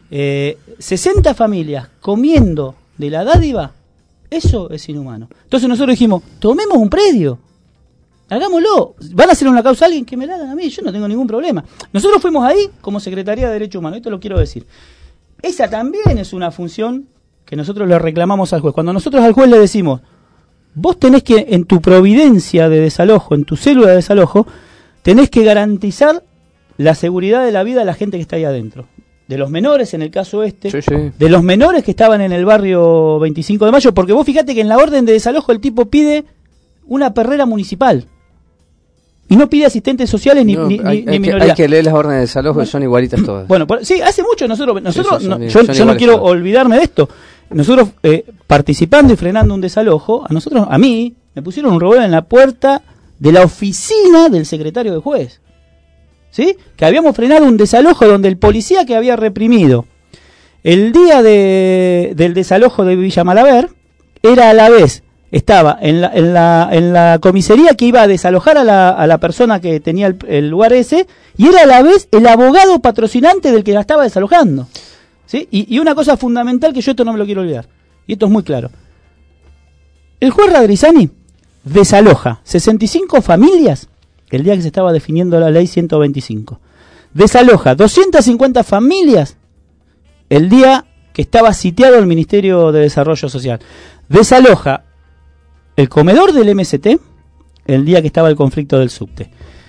60 familias comiendo de la dádiva, eso es inhumano. Entonces nosotros dijimos, tomemos un predio, hagámoslo. Van a hacer una causa a alguien, que me la hagan a mí, yo no tengo ningún problema. Nosotros fuimos ahí como Secretaría de Derechos Humanos, esto lo quiero decir. Esa también es una función que nosotros le reclamamos al juez. Cuando nosotros al juez le decimos, vos tenés que, en tu providencia de desalojo, en tu célula de desalojo, tenés que garantizar la seguridad de la vida de la gente que está ahí adentro. De los menores, en el caso de los menores que estaban en el barrio 25 de mayo, porque vos fíjate que en la orden de desalojo el tipo pide una perrera municipal y no pide asistentes sociales ni minoridad. Hay que leer las órdenes de desalojo, que son igualitas todas. Bueno, sí, hace mucho nosotros yo no quiero olvidarme de esto. Nosotros participando y frenando un desalojo, a mí me pusieron un revólver en la puerta de la oficina del secretario de juez. ¿sí? Que habíamos frenado un desalojo donde el policía que había reprimido el día del desalojo de Villa Malaver era a la vez, estaba en la comisaría que iba a desalojar a la persona que tenía el lugar ese, y era a la vez el abogado patrocinante del que la estaba desalojando, ¿sí? Y una cosa fundamental que yo esto no me lo quiero olvidar, y esto es muy claro. El juez Radrizzani desaloja 65 familias el día que se estaba definiendo la ley 125. Desaloja 250 familias el día que estaba sitiado el Ministerio de Desarrollo Social. Desaloja el comedor del MST el día que estaba el conflicto del subte.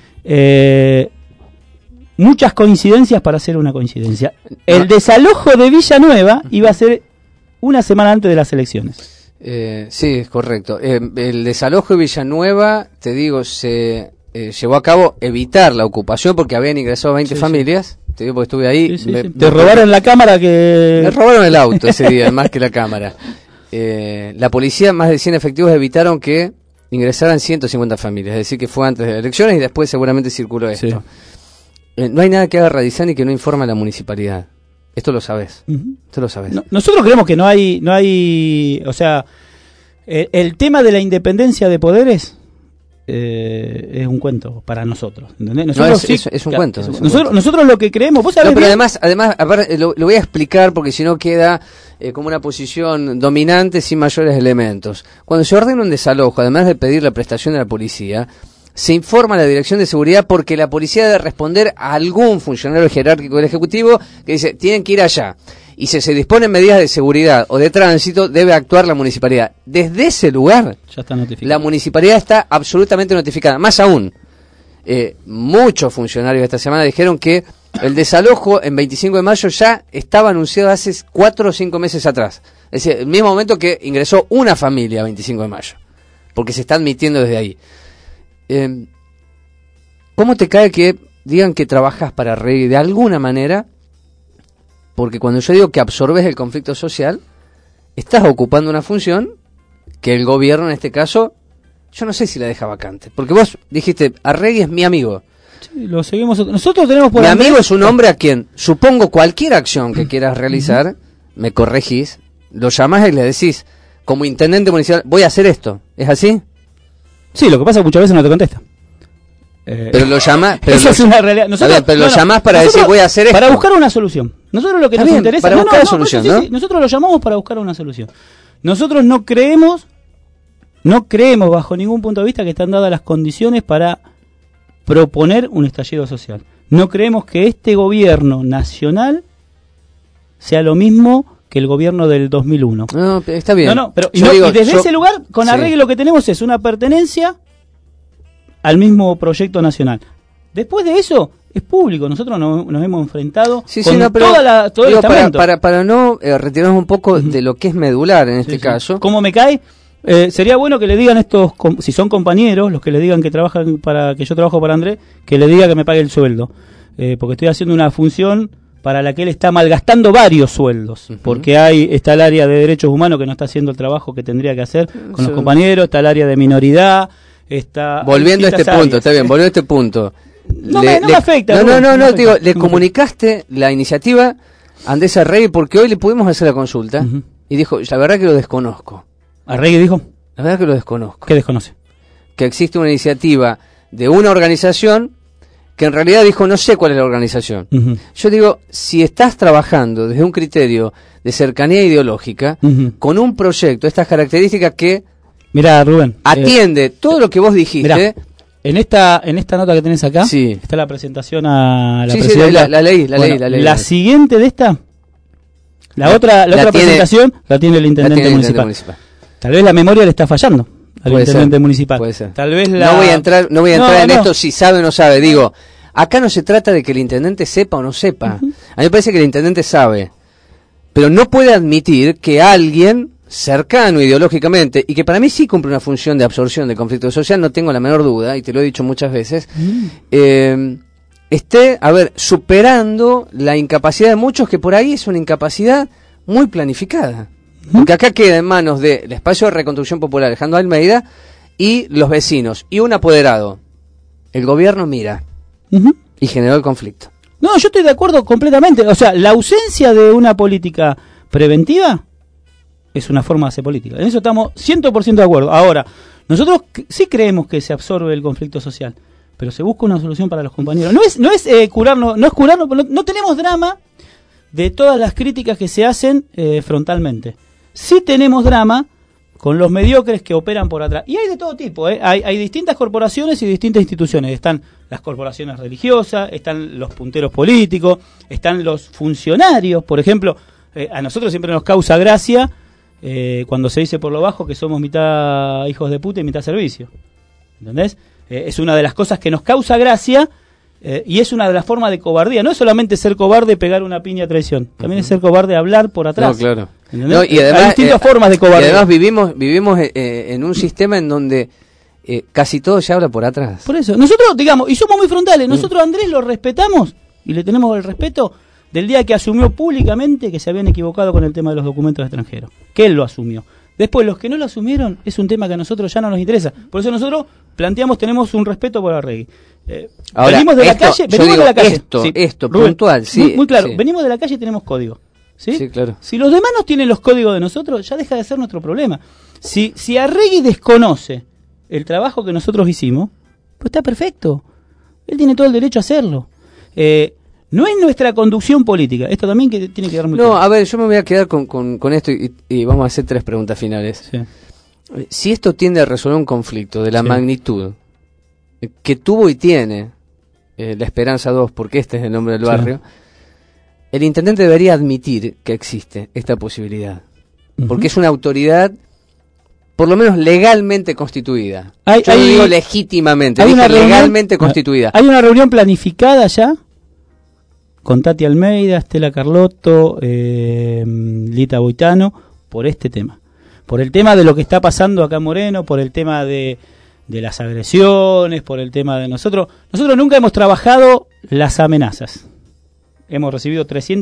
Muchas coincidencias para hacer una coincidencia. El desalojo de Villanueva iba a ser una semana antes de las elecciones. Sí, es correcto. El desalojo de Villanueva, te digo, se llevó a cabo evitar la ocupación porque habían ingresado 20 familias. Te digo porque estuve ahí. Te robaron la cámara que... Me robaron el auto ese día, más que la cámara. La policía, más de 100 efectivos, evitaron que ingresaran 150 familias. Es decir, que fue antes de las elecciones y después seguramente circuló esto. No hay nada que haga Radrizzani que no informe a la municipalidad. Esto lo sabes. Esto lo sabes. Nosotros creemos que no hay, o sea, el tema de la independencia de poderes es un cuento para nosotros. ¿Entendés? Nosotros es un cuento. Nosotros lo que creemos, vos sabés. No, pero además a ver, lo voy a explicar porque si no queda como una posición dominante sin mayores elementos. Cuando se ordena un desalojo, además de pedir la prestación de la policía, se informa a la Dirección de Seguridad porque la policía debe responder a algún funcionario jerárquico del Ejecutivo que dice, tienen que ir allá. Y si se disponen medidas de seguridad o de tránsito, debe actuar la municipalidad. Desde ese lugar, ya está notificado. La municipalidad está absolutamente notificada. Más aún, muchos funcionarios esta semana dijeron que el desalojo en 25 de mayo ya estaba anunciado hace 4 o 5 meses atrás. Es decir, el mismo momento que ingresó una familia a 25 de mayo. Porque se está admitiendo desde ahí. ¿Cómo te cae que digan que trabajas para Arregui de alguna manera? Porque cuando yo digo que absorbes el conflicto social, estás ocupando una función que el gobierno en este caso, yo no sé si la deja vacante. Porque vos dijiste, Arregui es mi amigo. Sí, lo seguimos. Nosotros tenemos por mi amigo es un hombre a quien, supongo, cualquier acción que quieras realizar, me corregís, lo llamás y le decís, como intendente municipal, voy a hacer esto. ¿Es así? Sí, lo que pasa es que muchas veces no te contesta. Pero lo llama, eso es una realidad. Nosotros, pero lo llamás para decir voy a hacer esto. Para buscar una solución. Nosotros lo que nos interesa para buscar la solución, ¿no? Sí, nosotros lo llamamos para buscar una solución. Nosotros no creemos bajo ningún punto de vista que están dadas las condiciones para proponer un estallido social. No creemos que este gobierno nacional sea lo mismo que el gobierno del 2001. No, está bien. Pero y desde ese lugar con Arregui lo que tenemos es una pertenencia al mismo proyecto nacional. Después de eso, es público. Nosotros nos hemos enfrentado con todo el estamento. Para no retirarnos un poco de lo que es medular en este caso. ¿Cómo me cae? Sería bueno que le digan estos, si son compañeros, los que le digan que trabajan que yo trabajo para Andrés, que le diga que me pague el sueldo. Porque estoy haciendo una función para la que él está malgastando varios sueldos, porque está el área de derechos humanos que no está haciendo el trabajo que tendría que hacer con los compañeros, está el área de minoridad, está... Volviendo a este punto, está bien, volviendo a este punto. No me afecta. No, digo, le comunicaste la iniciativa a Andrés Arregui porque hoy le pudimos hacer la consulta y dijo, la verdad que lo desconozco. ¿Arregui dijo? La verdad que lo desconozco. ¿Qué desconoce? Que existe una iniciativa de una organización que en realidad dijo, no sé cuál es la organización. Yo digo, si estás trabajando desde un criterio de cercanía ideológica, con un proyecto de estas características que mirá, Rubén, atiende todo lo que vos dijiste. Mirá, en esta nota que tenés acá, está la presentación a la presidenta. Sí, la leí. La siguiente de esta, la otra presentación la tiene el intendente municipal. Tal vez la memoria le está fallando al intendente municipal. Puede ser. Tal vez no voy a entrar en esto si sabe o no sabe. Digo, acá no se trata de que el intendente sepa o no sepa. A mí me parece que el intendente sabe, pero no puede admitir que alguien cercano ideológicamente, y que para mí sí cumple una función de absorción de conflicto social, no tengo la menor duda, y te lo he dicho muchas veces, esté, superando la incapacidad de muchos, que por ahí es una incapacidad muy planificada. Porque acá queda en manos del Espacio de Reconstrucción Popular Alejandro Almeida y los vecinos, y un apoderado. El gobierno mira. Y generó el conflicto. No, yo estoy de acuerdo completamente. O sea, la ausencia de una política preventiva es una forma de hacer política. En eso estamos 100% de acuerdo. Ahora, nosotros sí creemos que se absorbe el conflicto social, pero se busca una solución para los compañeros. No es curarnos, no tenemos drama de todas las críticas que se hacen frontalmente. Sí tenemos drama con los mediocres que operan por atrás. Y hay de todo tipo, hay distintas corporaciones y distintas instituciones. Están las corporaciones religiosas, están los punteros políticos, están los funcionarios. Por ejemplo, a nosotros siempre nos causa gracia cuando se dice por lo bajo que somos mitad hijos de puta y mitad servicio. ¿Entendés? Es una de las cosas que nos causa gracia y es una de las formas de cobardía. No es solamente ser cobarde pegar una piña a traición, también es ser cobarde hablar por atrás. No, claro. No, y además, hay distintas formas de cobardía. Y además vivimos en un sistema en donde casi todo se habla por atrás. Por eso, nosotros, digamos, y somos muy frontales, nosotros a Andrés lo respetamos y le tenemos el respeto del día que asumió públicamente que se habían equivocado con el tema de los documentos extranjeros, que él lo asumió. Después, los que no lo asumieron, es un tema que a nosotros ya no nos interesa. Por eso nosotros tenemos un respeto por Arregui. Ahora, venimos de la calle, Esto, Rubén, puntual, sí. Muy claro, sí. Venimos de la calle y tenemos código. ¿Sí? Sí, claro. Si los demás no tienen los códigos de nosotros, ya deja de ser nuestro problema. Si Arregui desconoce el trabajo que nosotros hicimos, pues está perfecto. Él tiene todo el derecho a hacerlo. No es nuestra conducción política. Esto también que tiene que dar muy claro. A ver, yo me voy a quedar con esto y vamos a hacer 3 preguntas finales. Sí. Si esto tiende a resolver un conflicto de la magnitud que tuvo y tiene la Esperanza 2, porque este es el nombre del barrio, el intendente debería admitir que existe esta posibilidad. Porque es una autoridad, por lo menos legalmente constituida. Yo digo legítimamente, legalmente constituida. Hay una reunión planificada ya con Tati Almeida, Estela Carlotto, Lita Boitano, por este tema. Por el tema de lo que está pasando acá en Moreno, por el tema de las agresiones, por el tema de nosotros. Nosotros nunca hemos trabajado las amenazas. Hemos recibido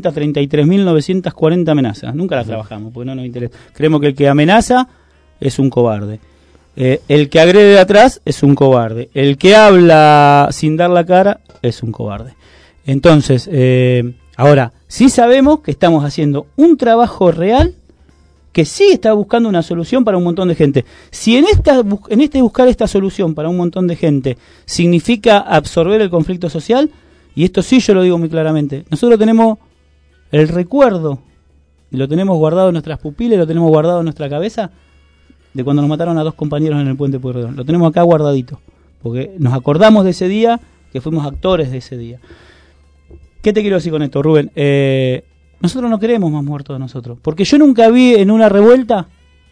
333.940 amenazas. Nunca las trabajamos, porque no nos interesa. Creemos que el que amenaza es un cobarde. El que agrede de atrás es un cobarde. El que habla sin dar la cara es un cobarde. Entonces, ahora, sí sabemos que estamos haciendo un trabajo real que sí está buscando una solución para un montón de gente. Si en este buscar esta solución para un montón de gente significa absorber el conflicto social, y esto sí yo lo digo muy claramente, nosotros tenemos el recuerdo, y lo tenemos guardado en nuestras pupilas, lo tenemos guardado en nuestra cabeza, de cuando nos mataron a 2 compañeros en el Puente Pueyrredón. Lo tenemos acá guardadito, porque nos acordamos de ese día, que fuimos actores de ese día. ¿Qué te quiero decir con esto, Rubén? Nosotros no queremos más muertos de nosotros, porque yo nunca vi en una revuelta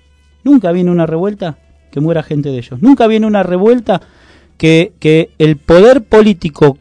que muera gente de ellos. Nunca vi en una revuelta que el poder político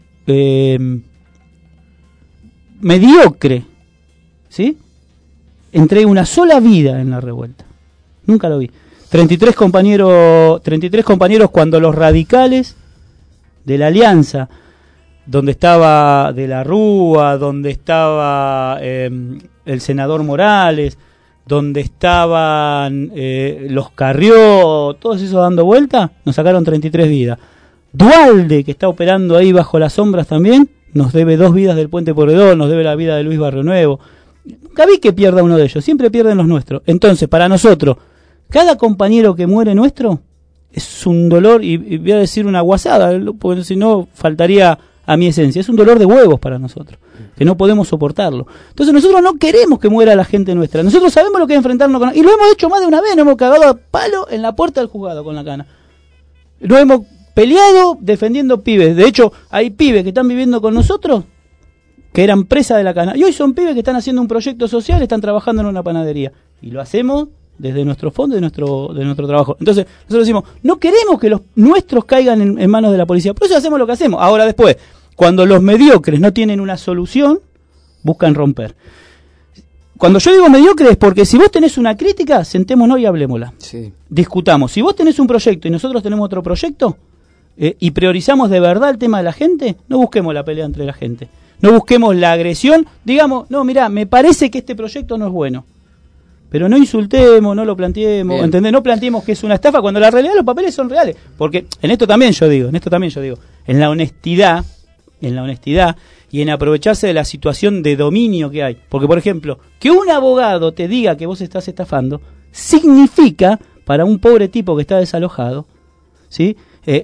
mediocre, ¿sí?, entregue una sola vida en la revuelta. Nunca lo vi. 33 compañeros cuando los radicales de la Alianza, donde estaba De la Rúa, donde estaba el senador Morales, donde estaban los Carrió, todos esos dando vuelta, nos sacaron 33 vidas. Dualde, que está operando ahí bajo las sombras también, nos debe 2 vidas del Puente Pueyrredón, nos debe la vida de Luis Barrio Nuevo. Nunca vi que pierda uno de ellos, siempre pierden los nuestros. Entonces, para nosotros, cada compañero que muere nuestro es un dolor, y voy a decir una guasada, porque si no faltaría a mi esencia, es un dolor de huevos para nosotros, que no podemos soportarlo. Entonces nosotros no queremos que muera la gente nuestra, nosotros sabemos lo que es enfrentarnos con... Y lo hemos hecho más de una vez, nos hemos cagado a palo en la puerta del juzgado con la cana. Nos hemos peleado defendiendo pibes. De hecho, hay pibes que están viviendo con nosotros que eran presas de la cana, y hoy son pibes que están haciendo un proyecto social, están trabajando en una panadería, y lo hacemos desde nuestro fondo y de nuestro trabajo. Entonces, nosotros decimos, no queremos que los nuestros caigan en manos de la policía, por eso hacemos lo que hacemos. Ahora después, cuando los mediocres no tienen una solución, buscan romper. Cuando yo digo mediocre es porque si vos tenés una crítica, sentémonos y hablemosla. Sí. Discutamos. Si vos tenés un proyecto y nosotros tenemos otro proyecto, y priorizamos de verdad el tema de la gente, no busquemos la pelea entre la gente. No busquemos la agresión, digamos, no, mirá, me parece que este proyecto no es bueno. Pero no insultemos, no lo planteemos, ¿entendés? No planteemos que es una estafa cuando la realidad los papeles son reales. Porque en esto también yo digo, en la honestidad en la honestidad y en aprovecharse de la situación de dominio que hay. Porque, por ejemplo, que un abogado te diga que vos estás estafando significa, para un pobre tipo que está desalojado, ¿sí?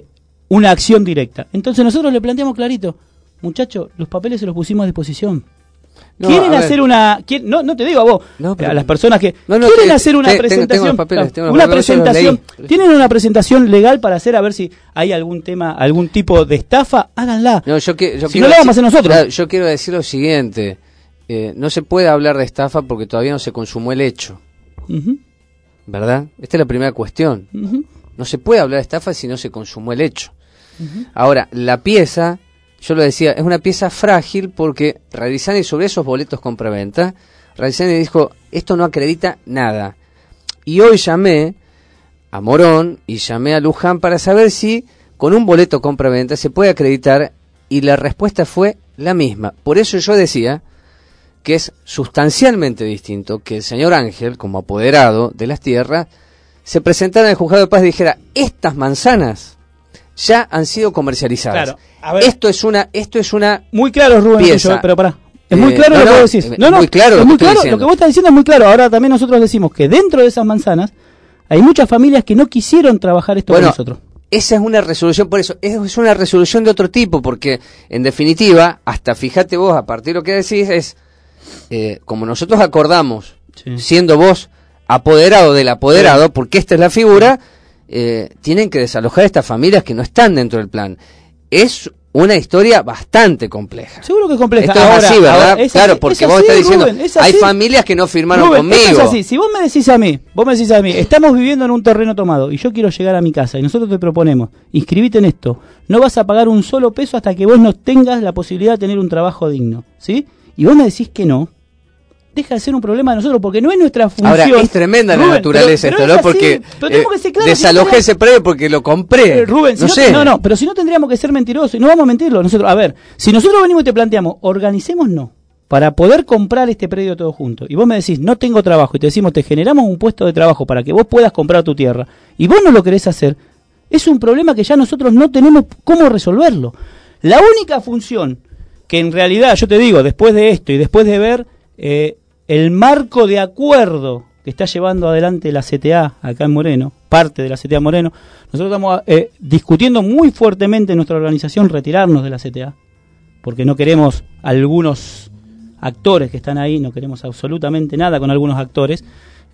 Una acción directa. Entonces nosotros le planteamos clarito, muchachos, los papeles se los pusimos a disposición. No, ¿Quieren a hacer ver. no te digo a vos, No, pero- a las personas que No, quieren te- hacer una te- presentación, tengo los papeles, tengo los una papeles, yo los presentación, leí. tienen una presentación legal para hacer, a ver si hay algún tema, algún tipo de estafa, háganla. No, Si quiero no la vamos a hacer nosotros. Claro, yo quiero decir lo siguiente. No se puede hablar de estafa porque todavía no se consumó el hecho. Ujú, ¿Verdad? Esta es la primera cuestión. ujú, No se puede hablar de estafa si no se consumó el hecho. ujú. Ahora, la pieza, yo lo decía, es una pieza frágil porque Radizani, sobre esos boletos compra-venta, Radizani dijo, esto no acredita nada. Y hoy llamé a Morón y llamé a Luján para saber si con un boleto compra-venta se puede acreditar, y la respuesta fue la misma. Por eso yo decía que es sustancialmente distinto que el señor Ángel, como apoderado de las tierras, se presentara en el juzgado de paz y dijera, estas manzanas ya han sido comercializadas. Claro, a ver. Esto es una Muy claro, Rubén, pieza. tuyo, pero pará. Es muy claro no, lo que no, vos decís. es No, no, muy claro es lo muy que estoy claro. Lo diciendo. que vos estás diciendo es muy claro. Ahora también nosotros decimos que dentro de esas manzanas hay muchas familias que no quisieron trabajar esto con nosotros. Esa es una resolución, por eso, es una resolución de otro tipo, porque en definitiva, hasta fíjate vos, a partir de lo que decís, es como nosotros acordamos, siendo vos apoderado del apoderado, porque esta es la figura, tienen que desalojar a estas familias que no están dentro del plan. Es una historia bastante compleja. Seguro que es compleja. Esto es Ahora, así, ¿verdad? ahora, es claro, así, porque es vos así, estás diciendo, Rubén, es hay así. familias que no firmaron Rubén, conmigo. esto es así. Si vos me decís a mí, estamos viviendo en un terreno tomado y yo quiero llegar a mi casa y nosotros te proponemos, inscribite en esto, no vas a pagar un solo peso hasta que vos no tengas la posibilidad de tener un trabajo digno, ¿sí? Y vos me decís que no, deja de ser un problema de nosotros porque no es nuestra función. Ahora, es tremenda la Rubén, naturaleza pero esto, es ¿no? así, Porque pero tenemos que ser claros, desalojé si no ese predio porque lo compré. Rubén, si no no, sé. no, pero si no tendríamos que ser mentirosos y no vamos a mentirlo. Nosotros, a ver, si nosotros venimos y te planteamos, organicémonos para poder comprar este predio todo junto, y vos me decís, no tengo trabajo, y te decimos, te generamos un puesto de trabajo para que vos puedas comprar tu tierra, y vos no lo querés hacer, es un problema que ya nosotros no tenemos cómo resolverlo. La única función que en realidad, yo te digo, después de esto y después de ver el marco de acuerdo que está llevando adelante la CTA acá en Moreno, parte de la CTA Moreno, nosotros estamos discutiendo muy fuertemente en nuestra organización retirarnos de la CTA, porque no queremos algunos actores que están ahí, no queremos absolutamente nada con algunos actores.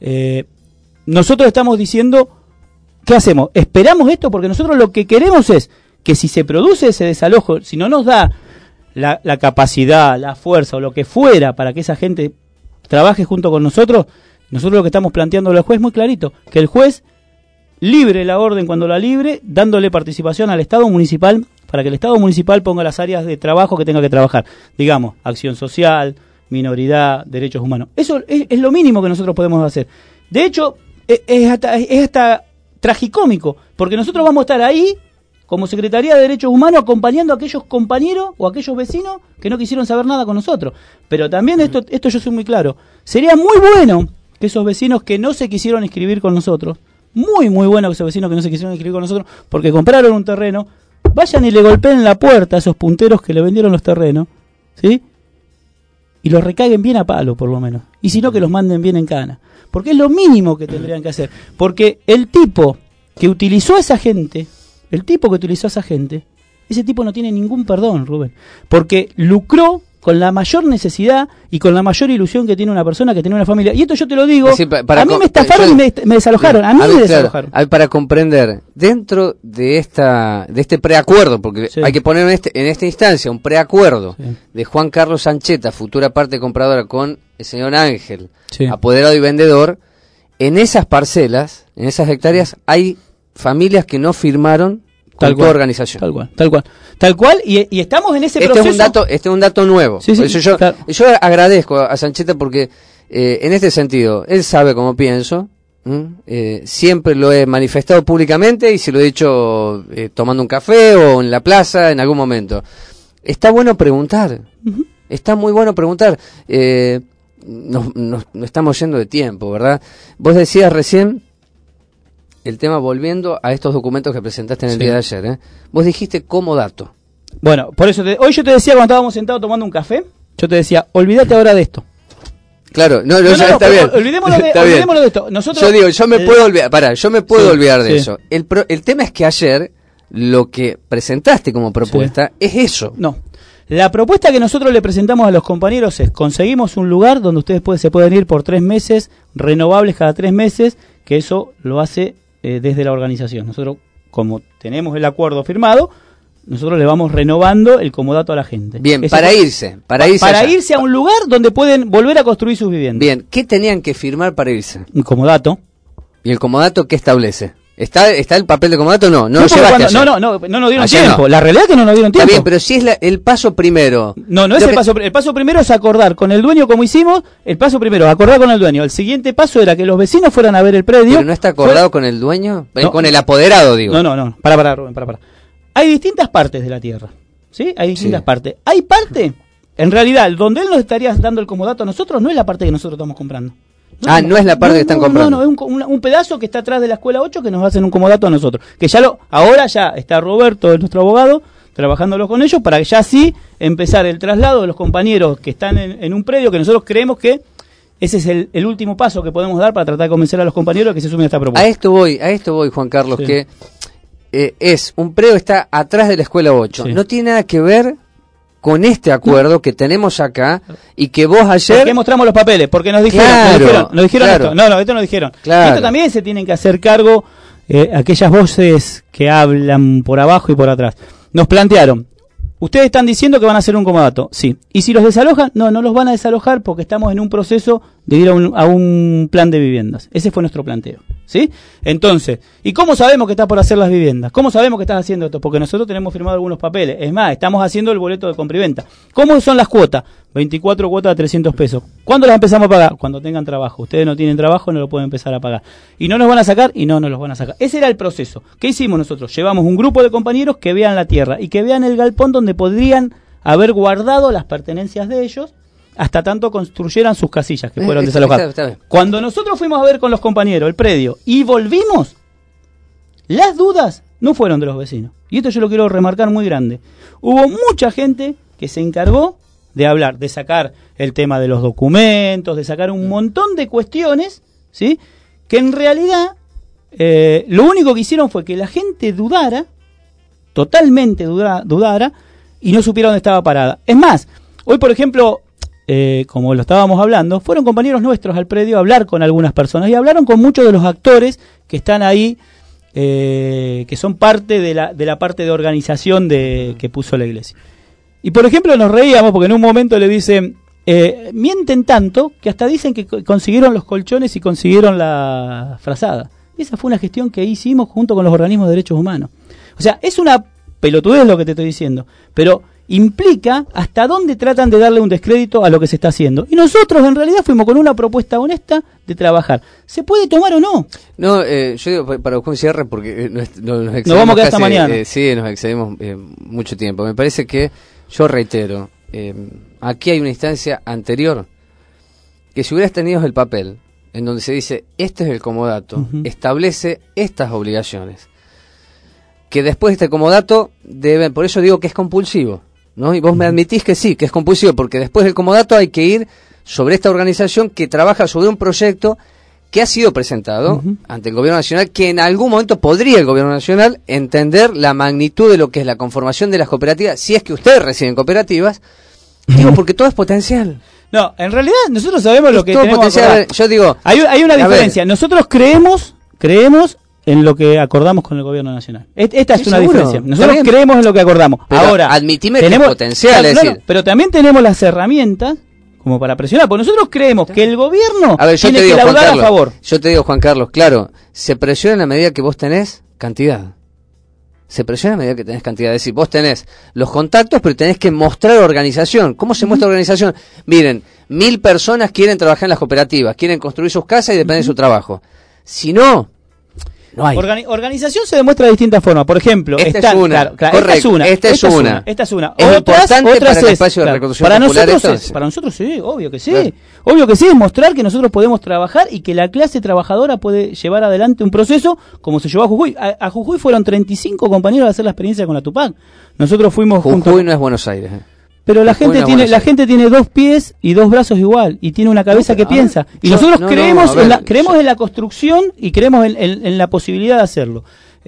Nosotros estamos diciendo, ¿qué hacemos? Esperamos esto porque nosotros lo que queremos es que si se produce ese desalojo, si no nos da la capacidad, la fuerza o lo que fuera para que esa gente trabaje junto con nosotros lo que estamos planteando al juez muy clarito, que el juez libre la orden cuando la libre, dándole participación al Estado municipal para que el Estado municipal ponga las áreas de trabajo que tenga que trabajar, digamos, acción social, minoridad, derechos humanos. Eso es lo mínimo que nosotros podemos hacer. De hecho, es hasta tragicómico, porque nosotros vamos a estar ahí como Secretaría de Derechos Humanos acompañando a aquellos compañeros o a aquellos vecinos que no quisieron saber nada con nosotros. Pero también esto yo soy muy claro, sería muy bueno que esos vecinos que no se quisieron inscribir con nosotros, muy bueno que esos vecinos que no se quisieron inscribir con nosotros porque compraron un terreno, vayan y le golpeen la puerta a esos punteros que le vendieron los terrenos, ¿sí? Y los recaguen bien a palo, por lo menos. Y si no, que los manden bien en cana. Porque es lo mínimo que tendrían que hacer. Porque el tipo que utilizó a esa gente, ese tipo no tiene ningún perdón, Rubén. Porque lucró con la mayor necesidad y con la mayor ilusión que tiene una persona que tiene una familia. Y esto yo te lo digo, Sí, a mí me estafaron y me desalojaron. A mí me desalojaron. Claro, para comprender, dentro de este preacuerdo, porque Sí. hay que poner en esta instancia un preacuerdo de Juan Carlos Sancheta, futura parte compradora, con el señor Ángel, Sí. apoderado y vendedor, en esas parcelas, en esas hectáreas, hay familias que no firmaron con tu organización. Tal cual, y estamos en ese Este proceso. es un dato nuevo. Sí, sí, Por eso yo agradezco a Sancheta porque en este sentido, él sabe cómo pienso, siempre lo he manifestado públicamente y se lo he dicho tomando un café o en la plaza en algún momento. Está bueno preguntar, está muy bueno preguntar. Nos estamos yendo de tiempo, ¿verdad? Vos decías recién el tema, volviendo a estos documentos que presentaste en el día de ayer, vos dijiste como dato. Bueno, por eso hoy yo te decía cuando estábamos sentados tomando un café, yo te decía, olvídate ahora de esto. Claro, no, está bien. Olvidémonos de esto. Nosotros, yo digo, yo me puedo olvidar de eso. El tema es que ayer lo que presentaste como propuesta es eso. No. La propuesta que nosotros le presentamos a los compañeros es, conseguimos un lugar donde ustedes se pueden ir por 3 meses, renovables cada 3 meses, que eso lo hace desde la organización. Nosotros, como tenemos el acuerdo firmado, nosotros le vamos renovando el comodato a la gente. Bien, eso para irse a un lugar donde pueden volver a construir sus viviendas. Bien, ¿qué tenían que firmar para irse? Un comodato. ¿Y el comodato qué establece? ¿Está el papel de comodato? No nos dieron tiempo. No. La realidad es que no nos dieron tiempo. Está bien, pero si es el paso primero. No es el paso. El paso primero es acordar con el dueño como hicimos. El paso primero, acordar con el dueño. El siguiente paso era que los vecinos fueran a ver el predio. ¿Pero no está acordado con el dueño? No, con el apoderado, digo. No. Para, Rubén, para. Hay distintas partes de la tierra. ¿Sí? Hay distintas partes. Hay parte, en realidad, donde él nos estaría dando el comodato a nosotros, no es la parte que nosotros estamos comprando. No es la parte que están comprando. No, es un pedazo que está atrás de la escuela 8 que nos hacen un comodato a nosotros. Que ahora ya está Roberto, nuestro abogado, trabajándolo con ellos para ya sí empezar el traslado de los compañeros que están en un predio que nosotros creemos que ese es el último paso que podemos dar para tratar de convencer a los compañeros que se sumen a esta propuesta. A esto voy, Juan Carlos, que es un predio que está atrás de la escuela 8. Sí. No tiene nada que ver con este acuerdo que tenemos acá y que vos ayer... ¿Por qué mostramos los papeles? Porque nos dijeron, nos dijeron esto. No, esto nos dijeron. Claro. Esto también se tienen que hacer cargo aquellas voces que hablan por abajo y por atrás. Nos plantearon, ustedes están diciendo que van a hacer un comodato. Sí. ¿Y si los desalojan? No los van a desalojar porque estamos en un proceso de ir a un plan de viviendas. Ese fue nuestro planteo. ¿Sí? Entonces, ¿y cómo sabemos que estás por hacer las viviendas? ¿Cómo sabemos que estás haciendo esto? Porque nosotros tenemos firmado algunos papeles. Es más, estamos haciendo el boleto de compra y venta. ¿Cómo son las cuotas? 24 cuotas de 300 pesos. ¿Cuándo las empezamos a pagar? Cuando tengan trabajo. Ustedes no tienen trabajo, no lo pueden empezar a pagar. Y no nos van a sacar, y no nos los van a sacar. Ese era el proceso. ¿Qué hicimos nosotros? Llevamos un grupo de compañeros que vean la tierra y que vean el galpón donde podrían haber guardado las pertenencias de ellos hasta tanto construyeran sus casillas que fueron desalojadas. Cuando nosotros fuimos a ver con los compañeros el predio y volvimos, las dudas no fueron de los vecinos. Y esto yo lo quiero remarcar muy grande. Hubo mucha gente que se encargó de hablar, de sacar el tema de los documentos, de sacar un montón de cuestiones, ¿sí? Que en realidad lo único que hicieron fue que la gente dudara, totalmente dudara, y no supiera dónde estaba parada. Es más, hoy por ejemplo... como lo estábamos hablando, fueron compañeros nuestros al predio a hablar con algunas personas y hablaron con muchos de los actores que están ahí, que son parte de la parte de organización que puso la iglesia. Y por ejemplo nos reíamos porque en un momento le dicen, mienten tanto que hasta dicen que consiguieron los colchones y consiguieron la frazada. Y esa fue una gestión que hicimos junto con los organismos de derechos humanos. O sea, es una pelotudez lo que te estoy diciendo, pero implica hasta dónde tratan de darle un descrédito a lo que se está haciendo. Y nosotros en realidad fuimos con una propuesta honesta de trabajar. ¿Se puede tomar o no? No, yo digo, para un cierre, porque nos excedimos. Nos vamos a quedar hasta mañana. Sí, nos excedimos mucho tiempo. Me parece que, yo reitero, aquí hay una instancia anterior, que si hubieras tenido el papel, en donde se dice, este es el comodato, establece estas obligaciones, que después de este comodato deben, por eso digo que es compulsivo, ¿no? Y vos me admitís que sí, que es compulsivo, porque después del comodato hay que ir sobre esta organización que trabaja sobre un proyecto que ha sido presentado ante el Gobierno Nacional, que en algún momento podría el Gobierno Nacional entender la magnitud de lo que es la conformación de las cooperativas, si es que ustedes reciben cooperativas, digo, porque todo es potencial. No, en realidad nosotros sabemos lo que tenemos potencial. Yo digo, hay una diferencia. Nosotros creemos en lo que acordamos con el Gobierno Nacional. Esta es una diferencia. Nosotros creemos en lo que acordamos. Pero ahora, admitime que es potencial, es decir. Pero también tenemos las herramientas como para presionar, porque nosotros creemos que el gobierno tiene que laudar a favor. Yo te digo, Juan Carlos, claro, se presiona en la medida que vos tenés cantidad. Se presiona a medida que tenés cantidad. Es decir, vos tenés los contactos, pero tenés que mostrar organización. ¿Cómo se muestra organización? Miren, 1000 personas quieren trabajar en las cooperativas, quieren construir sus casas y dependen de su trabajo. Si no No hay. Organización se demuestra de distintas formas. Por ejemplo, esta es una. Esta es una. ¿Es importante para el espacio de reconstrucción popular esto? Para nosotros sí, obvio que sí. Claro. Obvio que sí, es mostrar que nosotros podemos trabajar y que la clase trabajadora puede llevar adelante un proceso como se llevó a Jujuy. A Jujuy fueron 35 compañeros a hacer la experiencia con la Tupac. Nosotros fuimos juntos. Jujuy no es Buenos Aires. Pero la gente tiene 2 pies y 2 brazos igual y tiene una cabeza que piensa. Y nosotros creemos en la construcción y creemos en la posibilidad de hacerlo.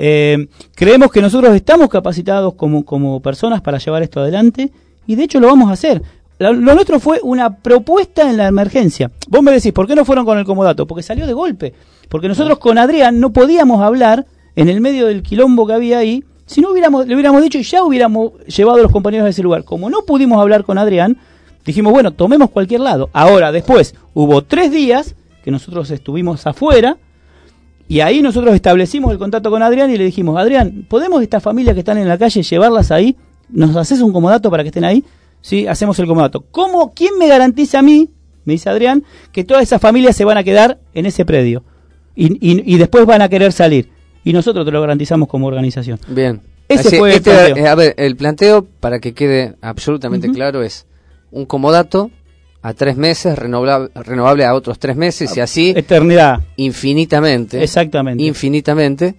Creemos que nosotros estamos capacitados como personas para llevar esto adelante y de hecho lo vamos a hacer. Lo nuestro fue una propuesta en la emergencia. Vos me decís, ¿por qué no fueron con el comodato? Porque salió de golpe. Porque nosotros con Adrián no podíamos hablar en el medio del quilombo que había ahí. Si no le hubiéramos dicho y ya hubiéramos llevado a los compañeros a ese lugar. Como no pudimos hablar con Adrián, dijimos, bueno, tomemos cualquier lado. Ahora, después, hubo 3 días que nosotros estuvimos afuera y ahí nosotros establecimos el contacto con Adrián y le dijimos, Adrián, ¿podemos estas familias que están en la calle llevarlas ahí? ¿Nos haces un comodato para que estén ahí? Sí, hacemos el comodato. ¿Quién me garantiza a mí, me dice Adrián, que todas esas familias se van a quedar en ese predio y después van a querer salir? Y nosotros te lo garantizamos como organización. Bien. Ese fue el planteo. A ver, el planteo, para que quede absolutamente claro, es un comodato a 3 meses, renovable a otros 3 meses, y así... Eternidad. Infinitamente. Exactamente. Infinitamente.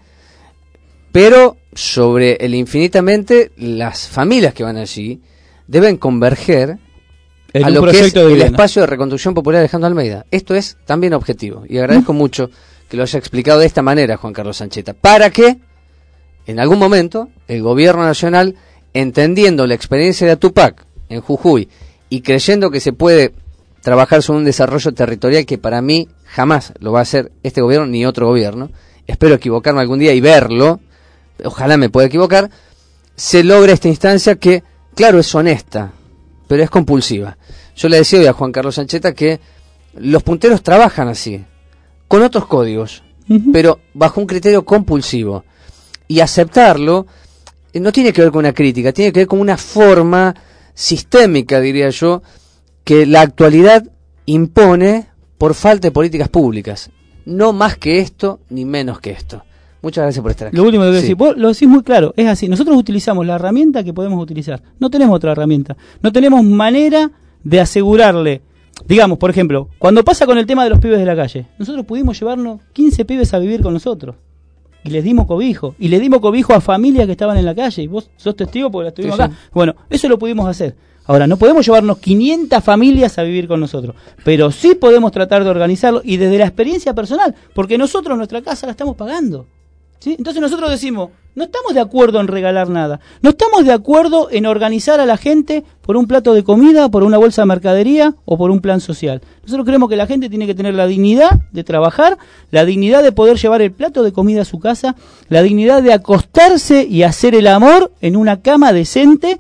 Pero sobre el infinitamente, las familias que van allí deben converger a lo que es el espacio de reconstrucción popular de Alejandro Almeida. Esto es también objetivo. Y agradezco mucho que lo haya explicado de esta manera, Juan Carlos Sancheta, para que en algún momento el gobierno nacional, entendiendo la experiencia de Tupac en Jujuy y creyendo que se puede trabajar sobre un desarrollo territorial que para mí jamás lo va a hacer este gobierno ni otro gobierno, espero equivocarme algún día y verlo, ojalá me pueda equivocar, se logra esta instancia que, claro, es honesta, pero es compulsiva. Yo le decía hoy a Juan Carlos Sancheta que los punteros trabajan así, con otros códigos, pero bajo un criterio compulsivo. Y aceptarlo no tiene que ver con una crítica, tiene que ver con una forma sistémica, diría yo, que la actualidad impone por falta de políticas públicas. No más que esto, ni menos que esto. Muchas gracias por estar aquí. Lo último que voy a decir, vos lo decís muy claro, es así. Nosotros utilizamos la herramienta que podemos utilizar. No tenemos otra herramienta. No tenemos manera de asegurarle. Digamos, por ejemplo, cuando pasa con el tema de los pibes de la calle, nosotros pudimos llevarnos 15 pibes a vivir con nosotros. Y les dimos cobijo. Y les dimos cobijo a familias que estaban en la calle. Y vos sos testigo porque la estuvimos acá. Bueno, eso lo pudimos hacer. Ahora, no podemos llevarnos 500 familias a vivir con nosotros. Pero sí podemos tratar de organizarlo. Y desde la experiencia personal. Porque nosotros nuestra casa la estamos pagando. ¿Sí? Entonces nosotros decimos, no estamos de acuerdo en regalar nada, no estamos de acuerdo en organizar a la gente por un plato de comida, por una bolsa de mercadería o por un plan social. Nosotros creemos que la gente tiene que tener la dignidad de trabajar, la dignidad de poder llevar el plato de comida a su casa, la dignidad de acostarse y hacer el amor en una cama decente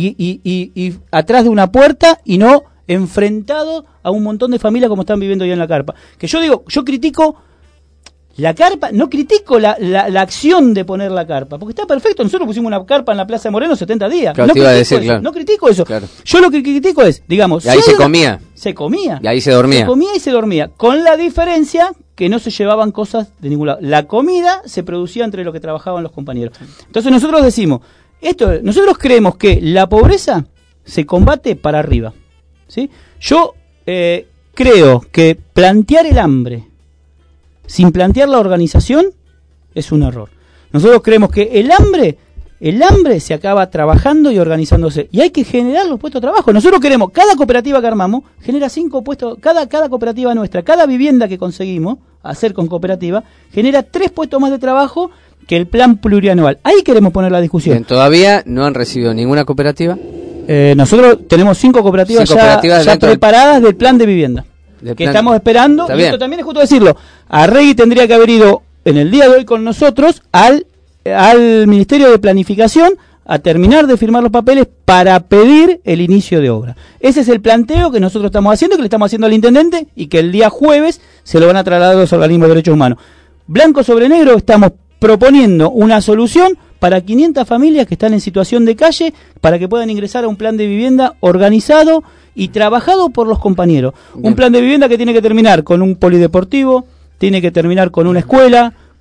y atrás de una puerta y no enfrentado a un montón de familias como están viviendo hoy en la carpa. Que yo digo, yo critico la carpa, no critico la acción de poner la carpa, porque está perfecto. Nosotros pusimos una carpa en la Plaza de Moreno 70 días. Claro, no critico eso. Claro. Yo lo que critico es, digamos... Y ahí se comía. Se comía. Y ahí se dormía. Se comía y se dormía. Con la diferencia que no se llevaban cosas de ningún lado. La comida se producía entre lo que trabajaban los compañeros. Entonces nosotros decimos, nosotros creemos que la pobreza se combate para arriba. ¿Sí? Yo creo que plantear el hambre sin plantear la organización es un error. Nosotros creemos que el hambre se acaba trabajando y organizándose. Y hay que generar los puestos de trabajo. Nosotros queremos, cada cooperativa que armamos, genera 5 puestos, cada cooperativa nuestra, cada vivienda que conseguimos hacer con cooperativa, genera 3 puestos más de trabajo que el plan plurianual. Ahí queremos poner la discusión. Bien, ¿todavía no han recibido ninguna cooperativa? Nosotros tenemos 5 cooperativas ya preparadas del plan de vivienda. Que estamos esperando, y esto también es justo decirlo, Arregui tendría que haber ido en el día de hoy con nosotros al Ministerio de Planificación a terminar de firmar los papeles para pedir el inicio de obra. Ese es el planteo que nosotros estamos haciendo, que le estamos haciendo al intendente y que el día jueves se lo van a trasladar a los organismos de derechos humanos. Blanco sobre negro estamos proponiendo una solución para 500 familias que están en situación de calle para que puedan ingresar a un plan de vivienda organizado y trabajado por los compañeros. Bien. Un plan de vivienda que tiene que terminar con un polideportivo, tiene que terminar con una escuela,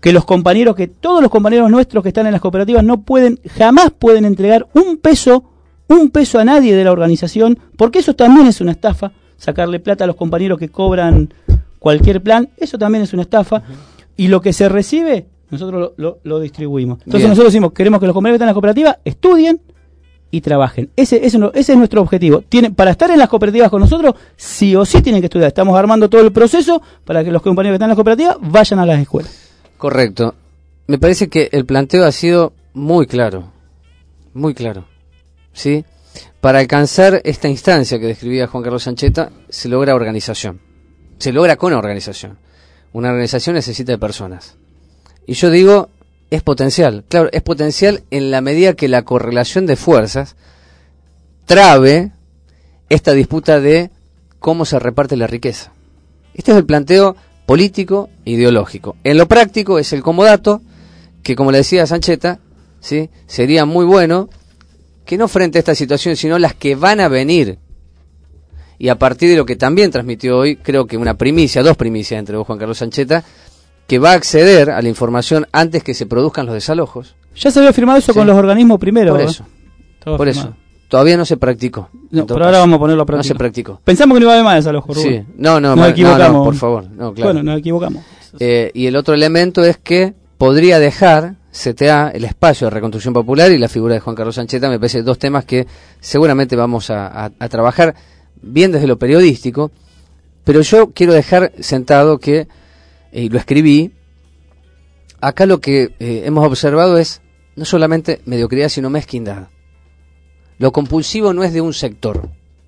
que todos los compañeros nuestros que están en las cooperativas jamás pueden entregar un peso a nadie de la organización, porque eso también es una estafa, sacarle plata a los compañeros que cobran cualquier plan, eso también es una estafa, y lo que se recibe, nosotros lo distribuimos. Entonces Bien. nosotros decimos, queremos que los compañeros que están en las cooperativas estudien y trabajen. Ese es nuestro objetivo. Para estar en las cooperativas con nosotros, sí o sí tienen que estudiar. Estamos armando todo el proceso para que los compañeros que están en las cooperativas vayan a las escuelas. Correcto. Me parece que el planteo ha sido muy claro, ¿sí? Para alcanzar esta instancia que describía Juan Carlos Sancheta, se logra organización. Se logra con organización. Una organización necesita de personas. Y yo digo, es potencial. Claro, es potencial en la medida que la correlación de fuerzas trabe esta disputa de cómo se reparte la riqueza. Este es el planteo político e ideológico. En lo práctico es el comodato, que como le decía Sancheta, ¿sí? Sería muy bueno que no frente a esta situación, sino las que van a venir. Y a partir de lo que también transmitió hoy, creo que dos primicias entre vos, Juan Carlos Sancheta, que va a acceder a la información antes que se produzcan los desalojos. Ya se había firmado eso con los organismos primero. Por eso. Por eso. Todavía no se practicó. No, pero ahora vamos a ponerlo a práctica. No se practicó. Pensamos que no iba a haber más desalojos, Rubén. Sí. No, nos equivocamos. No, por favor. No, claro. Bueno, nos equivocamos. Y el otro elemento es que podría dejar CTA el espacio de reconstrucción popular y la figura de Juan Carlos Sancheta. Me parece dos temas que seguramente vamos a trabajar bien desde lo periodístico, pero yo quiero dejar sentado que, y lo escribí, acá lo que hemos observado es no solamente mediocridad, sino mezquindad. Lo compulsivo no es de un sector.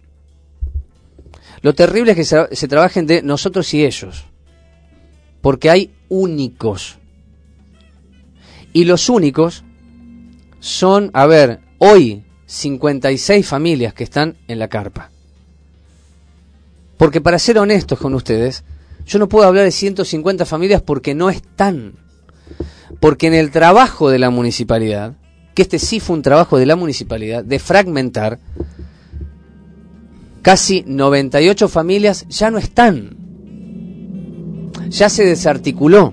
Lo terrible es que se trabajen de nosotros y ellos, porque hay únicos. Y los únicos son, hoy 56 familias que están en la carpa. Porque para ser honestos con ustedes, yo no puedo hablar de 150 familias porque no están. Porque en el trabajo de la municipalidad, que este sí fue un trabajo de la municipalidad, de fragmentar, casi 98 familias ya no están. Ya se desarticuló.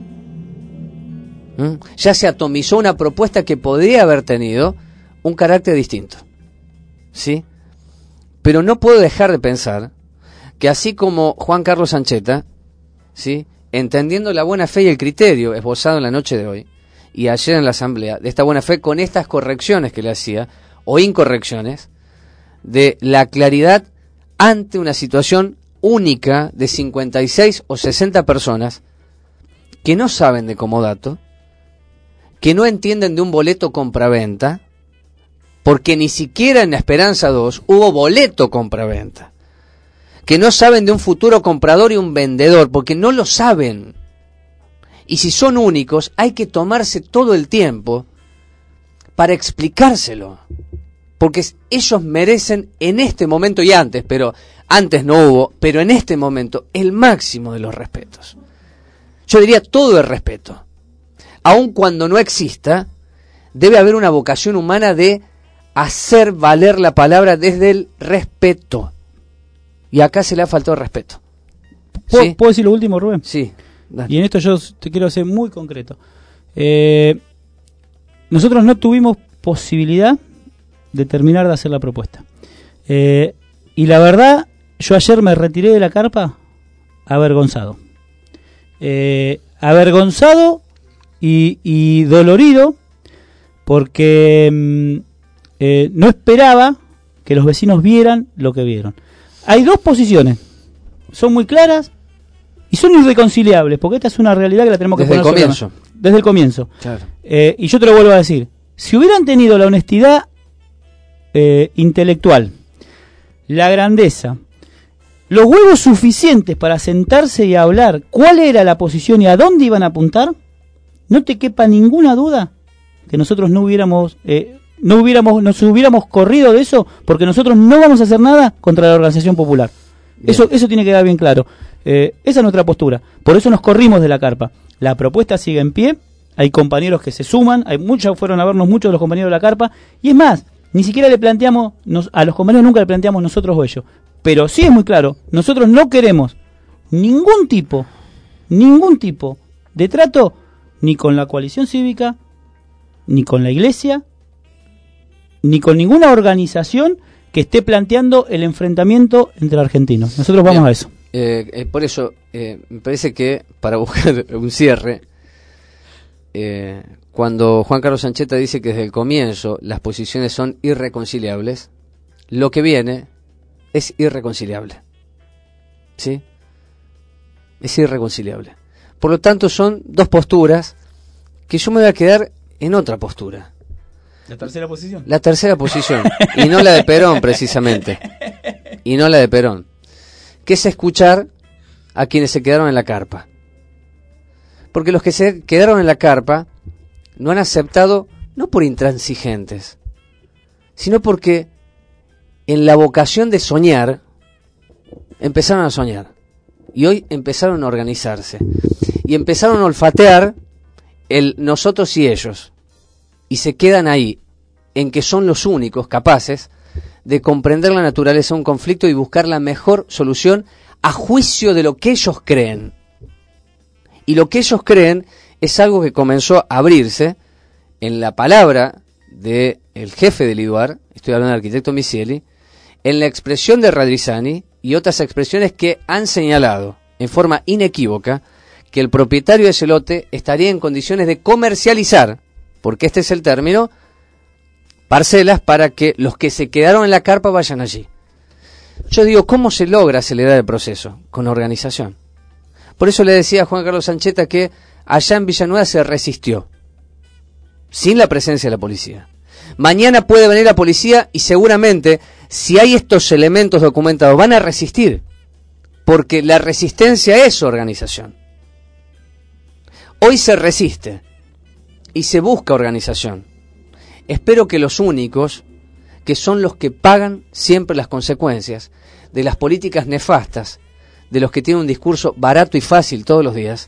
Ya se atomizó una propuesta que podría haber tenido un carácter distinto. ¿Sí? Pero no puedo dejar de pensar que así como Juan Carlos Sancheta, ¿sí?, entendiendo la buena fe y el criterio esbozado en la noche de hoy y ayer en la asamblea, de esta buena fe con estas correcciones que le hacía, o incorrecciones, de la claridad ante una situación única de 56 o 60 personas que no saben de comodato, que no entienden de un boleto compraventa, porque ni siquiera en la Esperanza 2 hubo boleto compraventa, que no saben de un futuro comprador y un vendedor, porque no lo saben. Y si son únicos, hay que tomarse todo el tiempo para explicárselo, porque ellos merecen en este momento y antes, pero antes no hubo, pero en este momento el máximo de los respetos. Yo diría todo el respeto. Aun cuando no exista, debe haber una vocación humana de hacer valer la palabra desde el respeto. Y acá se le ha faltado respeto. ¿Puedo decir lo último, Rubén? Sí. Dale. Y en esto yo te quiero ser muy concreto. Nosotros no tuvimos posibilidad de terminar de hacer la propuesta. Y la verdad, yo ayer me retiré de la carpa avergonzado. Avergonzado y dolorido porque no esperaba que los vecinos vieran lo que vieron. Hay dos posiciones, son muy claras y son irreconciliables, porque esta es una realidad que la tenemos que poner sobre la mesa. Desde el comienzo. Claro. Y yo te lo vuelvo a decir, si hubieran tenido la honestidad intelectual, la grandeza, los huevos suficientes para sentarse y hablar cuál era la posición y a dónde iban a apuntar, no te quepa ninguna duda que nosotros nos hubiéramos corrido de eso, porque nosotros no vamos a hacer nada contra la organización popular. Eso tiene que quedar bien claro. Esa es nuestra postura. Por eso nos corrimos de la carpa. La propuesta sigue en pie. Hay compañeros que se suman. Fueron a vernos muchos de los compañeros de la carpa. Y es más, ni siquiera le planteamos, a los compañeros nunca le planteamos nosotros o ellos. Pero sí es muy claro, nosotros no queremos ningún tipo de trato ni con la coalición cívica, ni con la iglesia, ni con ninguna organización que esté planteando el enfrentamiento entre argentinos. Nosotros vamos a eso. Por eso, me parece que para buscar un cierre, cuando Juan Carlos Ancheta dice que desde el comienzo las posiciones son irreconciliables, lo que viene es irreconciliable. ¿Sí? Es irreconciliable. Por lo tanto, son dos posturas que yo me voy a quedar en otra postura. ¿La tercera posición? La tercera posición. Y no la de Perón, precisamente. Y no la de Perón. Que es escuchar a quienes se quedaron en la carpa. Porque los que se quedaron en la carpa no han aceptado, no por intransigentes, sino porque en la vocación de soñar, empezaron a soñar. Y hoy empezaron a organizarse. Y empezaron a olfatear el nosotros y ellos. Y se quedan ahí, en que son los únicos capaces de comprender la naturaleza de un conflicto y buscar la mejor solución a juicio de lo que ellos creen. Y lo que ellos creen es algo que comenzó a abrirse en la palabra del jefe del IDUAR, estoy hablando del arquitecto Misieli, en la expresión de Radrizani y otras expresiones que han señalado en forma inequívoca que el propietario de ese lote estaría en condiciones de comercializar, porque este es el término, parcelas para que los que se quedaron en la carpa vayan allí. Yo digo, ¿cómo se logra acelerar el proceso? Con organización. Por eso le decía a Juan Carlos Ancheta que allá en Villanueva se resistió, sin la presencia de la policía. Mañana puede venir la policía y seguramente, si hay estos elementos documentados, van a resistir, porque la resistencia es organización. Hoy se resiste y se busca organización. Espero que los únicos, que son los que pagan siempre las consecuencias de las políticas nefastas, de los que tienen un discurso barato y fácil todos los días,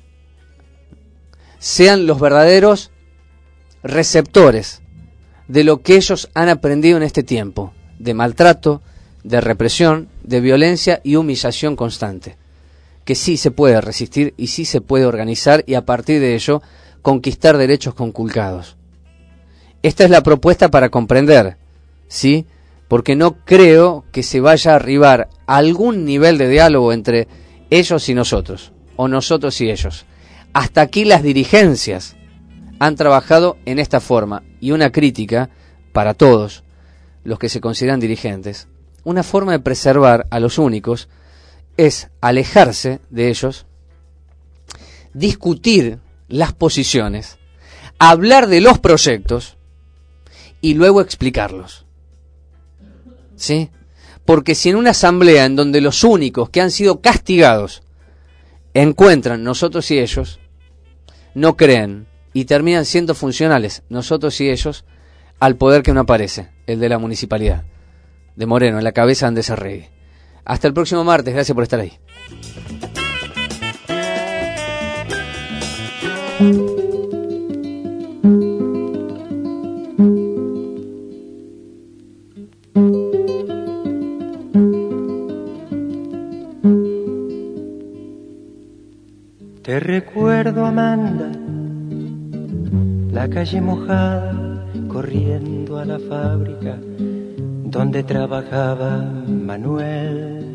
sean los verdaderos receptores de lo que ellos han aprendido en este tiempo, de maltrato, de represión, de violencia y humillación constante. Que sí se puede resistir y sí se puede organizar y a partir de ello conquistar derechos conculcados. Esta es la propuesta para comprender, ¿sí? Porque no creo que se vaya a arribar a algún nivel de diálogo entre ellos y nosotros, o nosotros y ellos. Hasta aquí las dirigencias han trabajado en esta forma, y una crítica para todos los que se consideran dirigentes. Una forma de preservar a los únicos es alejarse de ellos, discutir las posiciones, hablar de los proyectos y luego explicarlos. ¿Sí? Porque si en una asamblea en donde los únicos que han sido castigados encuentran nosotros y ellos, no creen y terminan siendo funcionales nosotros y ellos al poder que no aparece, el de la municipalidad de Moreno, en la cabeza de Andrés Arregui. Hasta el próximo martes, gracias por estar ahí. Te recuerdo, Amanda, la calle mojada, corriendo a la fábrica donde trabajaba Manuel.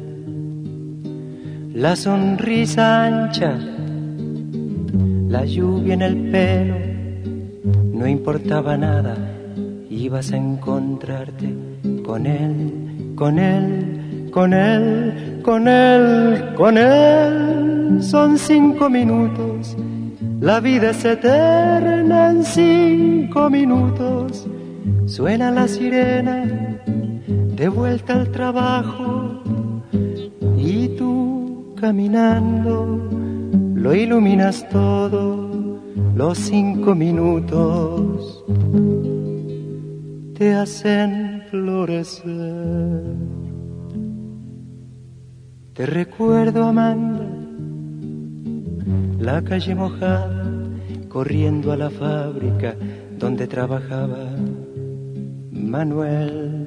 La sonrisa ancha, la lluvia en el pelo, no importaba nada, ibas a encontrarte con él, con él, con él, con él, con él. Son 5 minutos, la vida es eterna en 5 minutos. Suena la sirena, de vuelta al trabajo, y tú caminando lo iluminas todo. Los 5 minutos te hacen florecer. Te recuerdo, Amanda, la calle mojada, corriendo a la fábrica donde trabajaba Manuel.